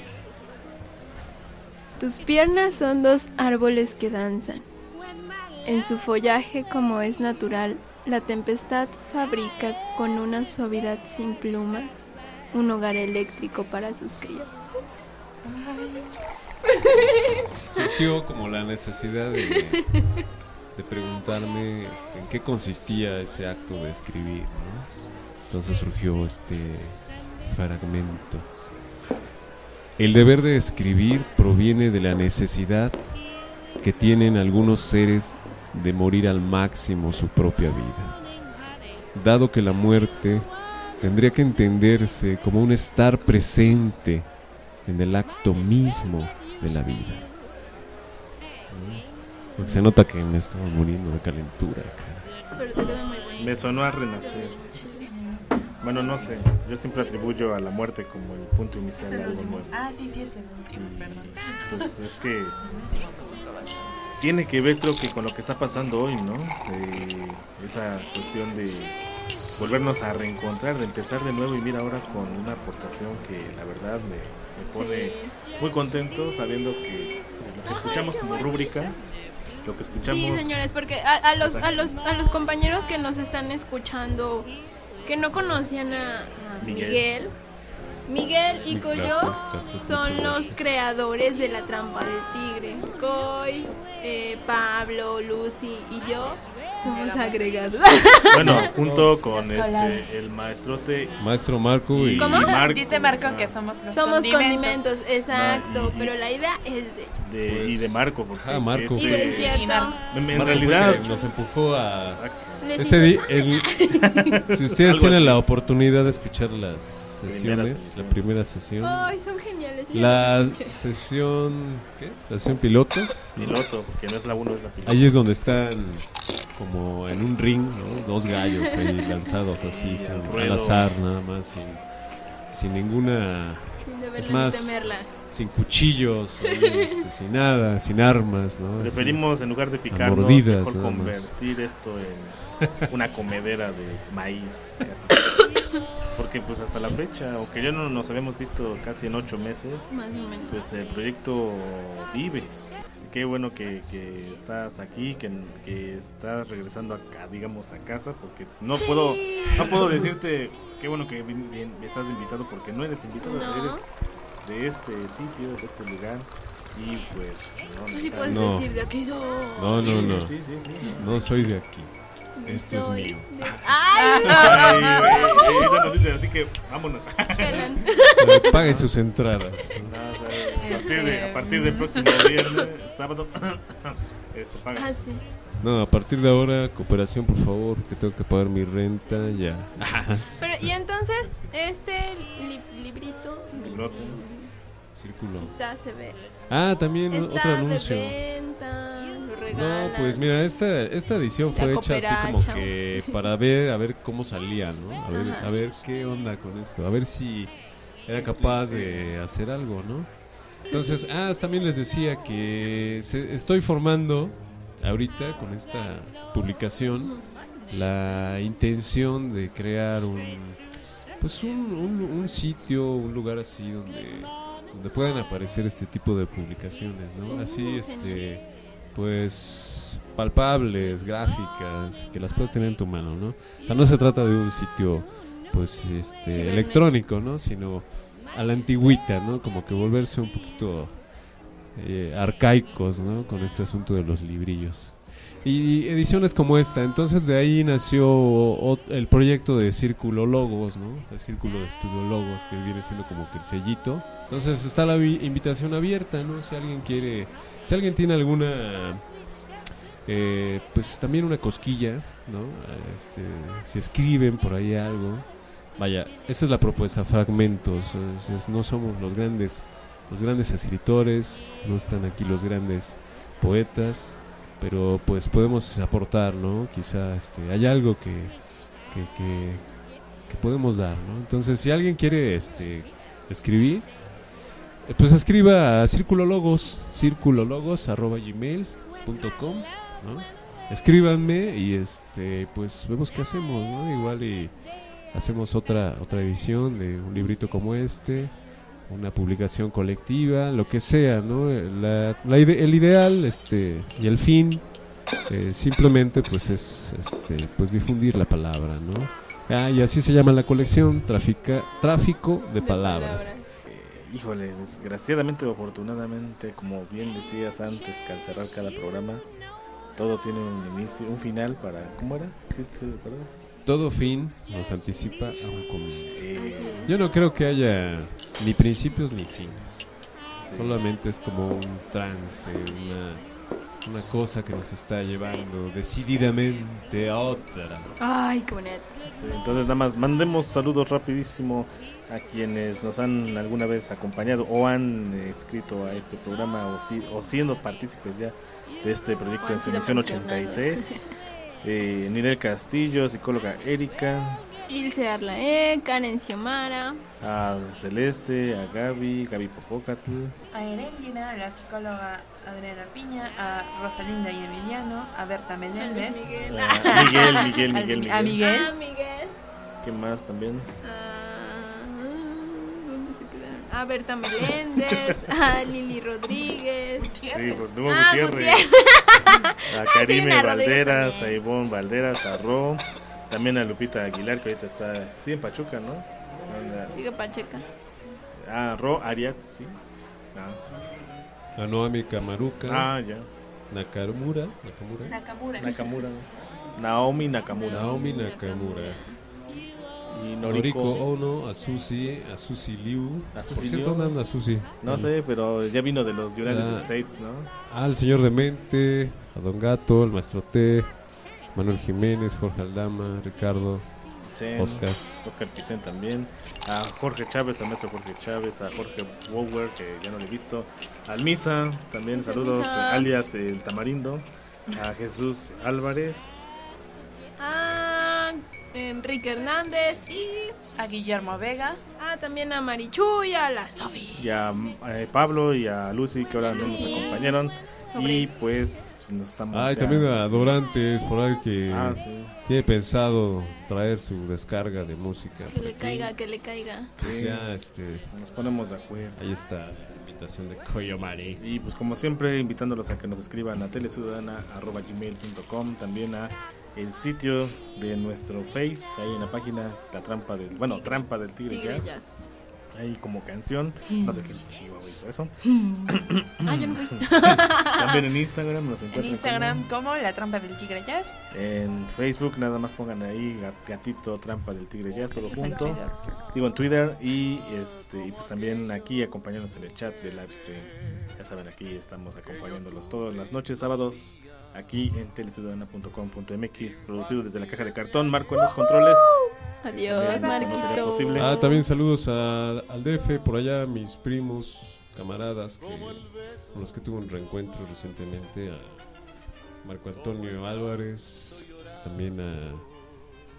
tus piernas son dos árboles que danzan. En su follaje, como es natural, la tempestad fabrica con una suavidad sin plumas un hogar eléctrico para sus crías. Surgió como la necesidad de, de preguntarme este, en qué consistía ese acto de escribir, ¿no? Entonces surgió este fragmento. El deber de escribir proviene de la necesidad que tienen algunos seres de morir al máximo su propia vida, dado que la muerte tendría que entenderse como un estar presente en el acto mismo de la vida. Porque se nota que me estaba muriendo de calentura, cara. Pero te queda muy bonito. Me sonó a renacer. Bueno, no sé, yo siempre atribuyo a la muerte como el punto inicial Es de el algo último. nuevo. Ah, sí, sí, es el último, perdón. Pues es que El último me gustó bastante. tiene que ver, creo que con lo que está pasando hoy, ¿no? De esa cuestión de volvernos a reencontrar, de empezar de nuevo y mira ahora con una aportación que la verdad me, me pone Sí. muy contento sabiendo que lo que escuchamos como rúbrica, lo que escuchamos... Sí, señores, porque a, a los a los a los compañeros que nos están escuchando que no conocían a, a Miguel. Miguel, Miguel y Coyo Gracias, gracias, son muchas los gracias. creadores de La Trampa del Tigre. Coy, eh, Pablo, Lucy y yo somos agregados. Bueno, junto con Escolares. este el maestrote Maestro Marco y... ¿Cómo? Marco, Dice Marco o sea, que somos los Somos condimentos. condimentos, exacto, No, y- pero la idea es de de- Pues, y de Marco, porque ajá, Marco. y este- de cierto. Y Marco. en, en Marco realidad fue que nos empujó a... exacto. Les Ese di- inventamos- el- si ustedes Algo tienen así. la oportunidad de escuchar las Primera sesiones, sesión. la primera sesión, Ay, son geniales. yo ya la los escuché. sesión, ¿qué? La sesión piloto, Piloto, porque no es la uno, es la piloto. ahí es donde están como en un ring, ¿no? Dos gallos ahí lanzados así, Sí, sin, al al ruedo. azar nada más, sin, sin ninguna, Sin deberla es ni más, temerla. sin cuchillos, ahí, este, sin nada, sin armas, ¿no? Así. Preferimos, en lugar de picarnos, mordidas, mejor nada más. convertir esto en una comedera de maíz. Casi. Porque pues hasta la fecha, aunque ya no nos habíamos visto casi en ocho meses, Más o menos. pues el proyecto vive. Qué bueno que, que estás aquí, que, que estás regresando acá, digamos, a casa, porque no Sí. puedo no puedo decirte qué bueno que vin- vin- estás invitado, porque no eres invitado, No. eres de este sitio, de este lugar, y pues no, Tú sí necesariamente- puedes No. decir de aquí soy. No, no, no, Sí, sí, sí, no. no soy de aquí, Ni este es soy mío. de- ¡Ay! Ay, güey, eso nos dice, así que vámonos. Pelan. Pero paguen sus entradas, ¿no? No, o sea, a, partir de, a partir del próximo viernes, sábado, esto paga. Ah, sí. No, a partir de ahora, cooperación, por favor, que tengo que pagar mi renta, ya. Pero, y entonces, este li- librito Librote. Círculo. está, se ve. Ah, también Está otro anuncio. de venta, lo No, regalan. pues mira, esta, esta edición fue La hecha así como cooperacha. que para ver, a ver cómo salía, ¿no? A ver, Ajá. a ver qué onda con esto, a ver si era capaz de hacer algo, ¿no? Entonces, ah, también les decía que se- estoy formando ahorita con esta publicación la intención de crear un pues un, un, un sitio, un lugar así donde donde puedan aparecer este tipo de publicaciones, ¿no? Así, este, pues palpables, gráficas, que las puedes tener en tu mano, ¿no? O sea, no se trata de un sitio, pues, este, electrónico, ¿no? Sino a la antigüita, ¿no? Como que volverse un poquito eh, arcaicos, ¿no? Con este asunto de los librillos. Y ediciones como esta, entonces de ahí nació o, el proyecto de Círculo Logos, ¿no? El Círculo de Estudio Logos, que viene siendo como que el sellito. Entonces está la vi- invitación abierta, ¿no? Si alguien quiere, si alguien tiene alguna, eh, pues también una cosquilla, ¿no? Este, si escriben por ahí algo, vaya, esa es la propuesta, fragmentos. Es, no somos los grandes, los grandes escritores, no están aquí los grandes poetas, pero pues podemos aportar, ¿no? Quizá este, hay algo que, que, que, que podemos dar, ¿no? Entonces, si alguien quiere este, escribir, eh, pues escriba a Círculo Logos, circulologos arroba gmail punto com, ¿no? Escríbanme y este, pues vemos qué hacemos, ¿no? Igual y hacemos otra otra edición de un librito como este, una publicación colectiva, lo que sea, ¿no? La, la ide- el ideal este y el fin eh, simplemente pues es este pues difundir la palabra, ¿no? Ah, y así se llama la colección, Trafica, Tráfico de, de Palabras. palabras. Eh, híjole, desgraciadamente o afortunadamente, como bien decías antes, que al cerrar cada programa, todo tiene un inicio, un final para... ¿Cómo era? ¿Sí te acuerdas? Todo fin nos anticipa a un comienzo. Yo no creo que haya ni principios ni fines. Sí. Solamente es como un trance, una, una cosa que nos está llevando decididamente a otra. Ay, qué bonito. Sí, entonces nada más mandemos saludos rapidísimo a quienes nos han alguna vez acompañado o han eh, escrito a este programa o, si, o siendo partícipes ya de este proyecto en su emisión ochenta y seis. Eh, Nirel Castillo, psicóloga Erika, Ilse Arlae, Karen Xiomara, a Celeste, a Gaby, Gaby Popocatl, a Erendina, a la psicóloga Adriana Piña, a Rosalinda y Emiliano, a Berta Menéndez, Miguel. A Miguel, Miguel, Miguel, Miguel, a Miguel, a Miguel. ¿Qué más también? Ah, ¿dónde se quedaron? A Berta Meléndez, a Lili Rodríguez, Sí, Rodrigo ah, Gutiérrez, Gutiérrez. a Karime Sí, Valderas, a Ivonne Valderas, a Ro, también a Lupita Aguilar, que ahorita está, sí, en Pachuca, ¿no? Anda. Sigue Pacheca. Ah, Ro Ariat, sí. Ah. A Noami Kamaruka. Ah, ya. Nakamura, Nakamura. Nakamura. Nakamura. Naomi Nakamura. Naomi Nakamura. Y Noriko Noriko Ono, a Susi, a Susi Liu. A Susi Por cierto, Liu. ¿dónde anda Susi? No sé, pero ya vino de los United Ah. States, ¿no? Al señor Demente, a Don Gato, al Maestro T, Manuel Jiménez, Jorge Aldama, Ricardo, Zen, Oscar. Oscar Picén también. A Jorge Chávez, al maestro Jorge Chávez, a Jorge Bower, que ya no le he visto. Al Misa, también saludos, Misa. alias el Tamarindo. A Jesús Álvarez. A Enrique Hernández y a Guillermo Vega. Ah, también a Marichu y a la Sofi. Y a eh, Pablo y a Lucy, que ahora no nos Sí. acompañaron. Sobre Y eso. pues nos estamos. Ay, ya también a despidiendo. Dorantes, por ahí que Ah, sí. tiene pensado traer su descarga de música. Que por le aquí. caiga, que le caiga. Pues Sí. ya, este, Nos ponemos de acuerdo. ahí está la invitación de Koyomari. Y pues como siempre, invitándolos a que nos escriban a teleciudadana arroba gmail punto com, también a el sitio de nuestro Face, ahí en la página La Trampa del, bueno, Tigre. Trampa del Tigre, Tigre Jazz. Jazz. Ahí como canción, no sé qué chihuahua hizo eso. Ah, yo no fui. También en Instagram nos En encuentran Instagram como La Trampa del Tigre Jazz. como- en Facebook nada más pongan ahí gat- gatito Trampa del Tigre Jazz, todo Ese es en junto. Twitter. Digo en Twitter y este y pues también aquí acompañándonos en el chat de Livestream. Ya saben, aquí estamos acompañándolos todas las noches, sábados, aquí en teleciudadana punto com punto m x, producido desde la caja de cartón. Marco en los controles. Adiós, Esto no sería Marquito. posible. Ah, también saludos a- al D F, por allá, mis primos, camaradas, que, con los que tuve un reencuentro recientemente, a Marco Antonio Álvarez, también a...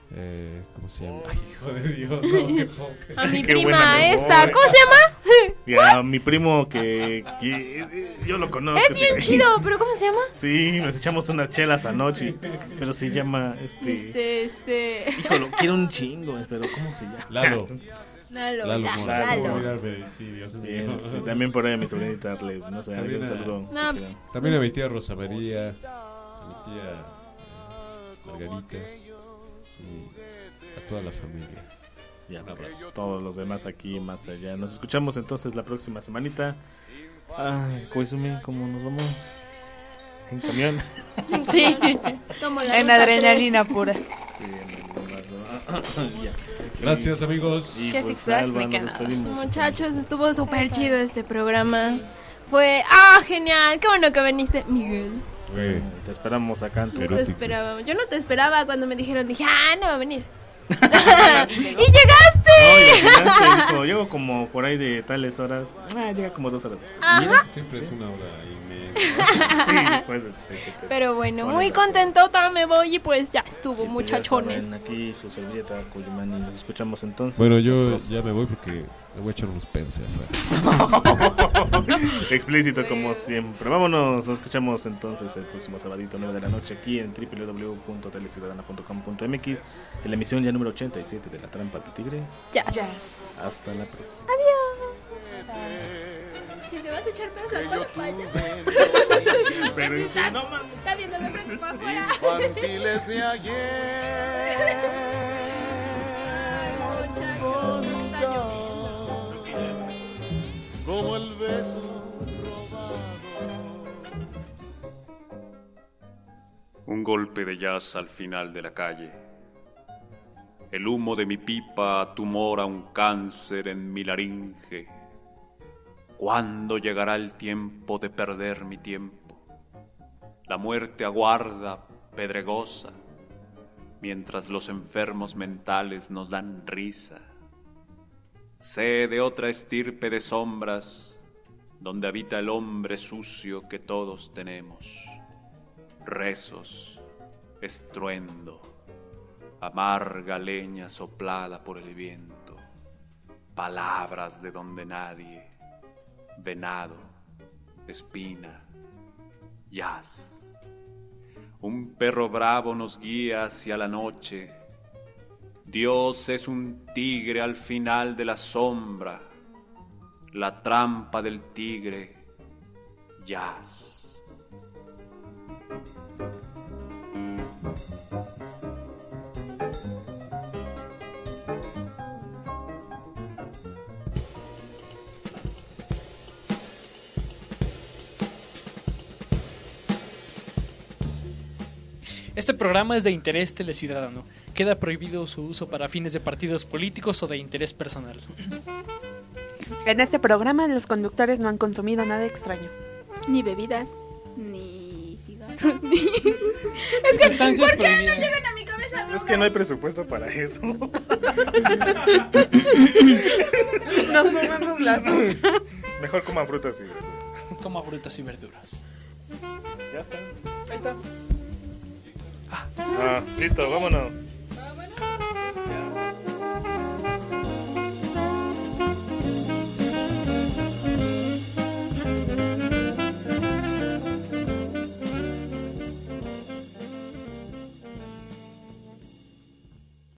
Eh, ¿cómo se llama? Ay, hijo de Dios, no, qué poca. A mi Qué prima buena esta, memoria. ¿cómo se llama? Y a mi primo que, que eh, yo lo conozco. Es bien sí. chido, pero ¿cómo se llama? Sí, nos echamos unas chelas anoche. Pero se llama este. Este, este. Híjole, quiero un chingo, pero ¿cómo se llama? Lalo. Lalo, Lalo, ya, Mora. Lalo. No olvidarme de ti, Dios mío. Bien, sí, también por ahí a mi sobrinita Arle, no sé, También un a- saludo. No, pues, También a mi tía Rosa María, a mi tía eh, Margarita y a toda la familia. Y a todos los demás aquí más allá. Nos escuchamos entonces la próxima semanita. Ay, Koizumi, ¿cómo nos vamos? ¿En camión? Sí. Como la En ruta adrenalina pura. Sí, en el- ya. Gracias, amigos. Y Que pues, zigzags Alba, me nos quedan. despedimos. Muchachos, estuvo súper chido este programa. Fue, ah, genial, qué bueno que viniste, Miguel. Bueno, te esperamos acá en tu No te Eróticos. esperaba. Yo no te esperaba cuando me dijeron, dije, ah, no va a venir. ¡Y No, llegaste! y al final te dijo, llego como por ahí de tales horas. Ah, llega como dos horas después. Ajá. Siempre es una hora y media. Sí, después de, de que te Pero bueno, pones muy de acuerdo. contentota me voy y pues ya estuvo, Y pues ya muchachones. saben, aquí su servilleta, Koyumani, nos escuchamos entonces. Bueno, yo La próxima. ya me voy porque me voy a echar unos pedos allá afuera. Explícito como siempre. Vámonos, nos escuchamos entonces el próximo sabadito nueve de la noche aquí en doble u doble u doble u punto teleciudadana punto com punto m x en la emisión ya número ochenta y siete de La Trampa del Tigre. Ya. Hasta la próxima. ¿Y te vas a echar pedos a corro para allá? Pero Así en está, sí, no mames. está viendo de frente para afuera. Infantiles de ayer. Ay, muchachos, está lloviendo. Como el beso robado. Un golpe de jazz al final de la calle. El humo de mi pipa tumora un cáncer en mi laringe. ¿Cuándo llegará el tiempo de perder mi tiempo? La muerte aguarda, pedregosa, mientras los enfermos mentales nos dan risa. Sé de otra estirpe de sombras, donde habita el hombre sucio que todos tenemos. Rezos, estruendo, amarga leña soplada por el viento, palabras de donde nadie, venado, espina, jazz. Un perro bravo nos guía hacia la noche. Dios es un tigre al final de la sombra, la trampa del tigre, jazz. Este programa es de interés teleciudadano. Queda prohibido su uso para fines de partidos políticos o de interés personal. En este programa los conductores no han consumido nada extraño. Ni bebidas, ni cigarros, ni... Es que, Sustancias ¿por qué no prohibidas. llegan a mi cabeza? Es que no hay presupuesto para eso. Nos comemos las Mejor coman frutas y verduras. Coma frutas y verduras. Ya está. Ahí está. Ah, listo, vámonos.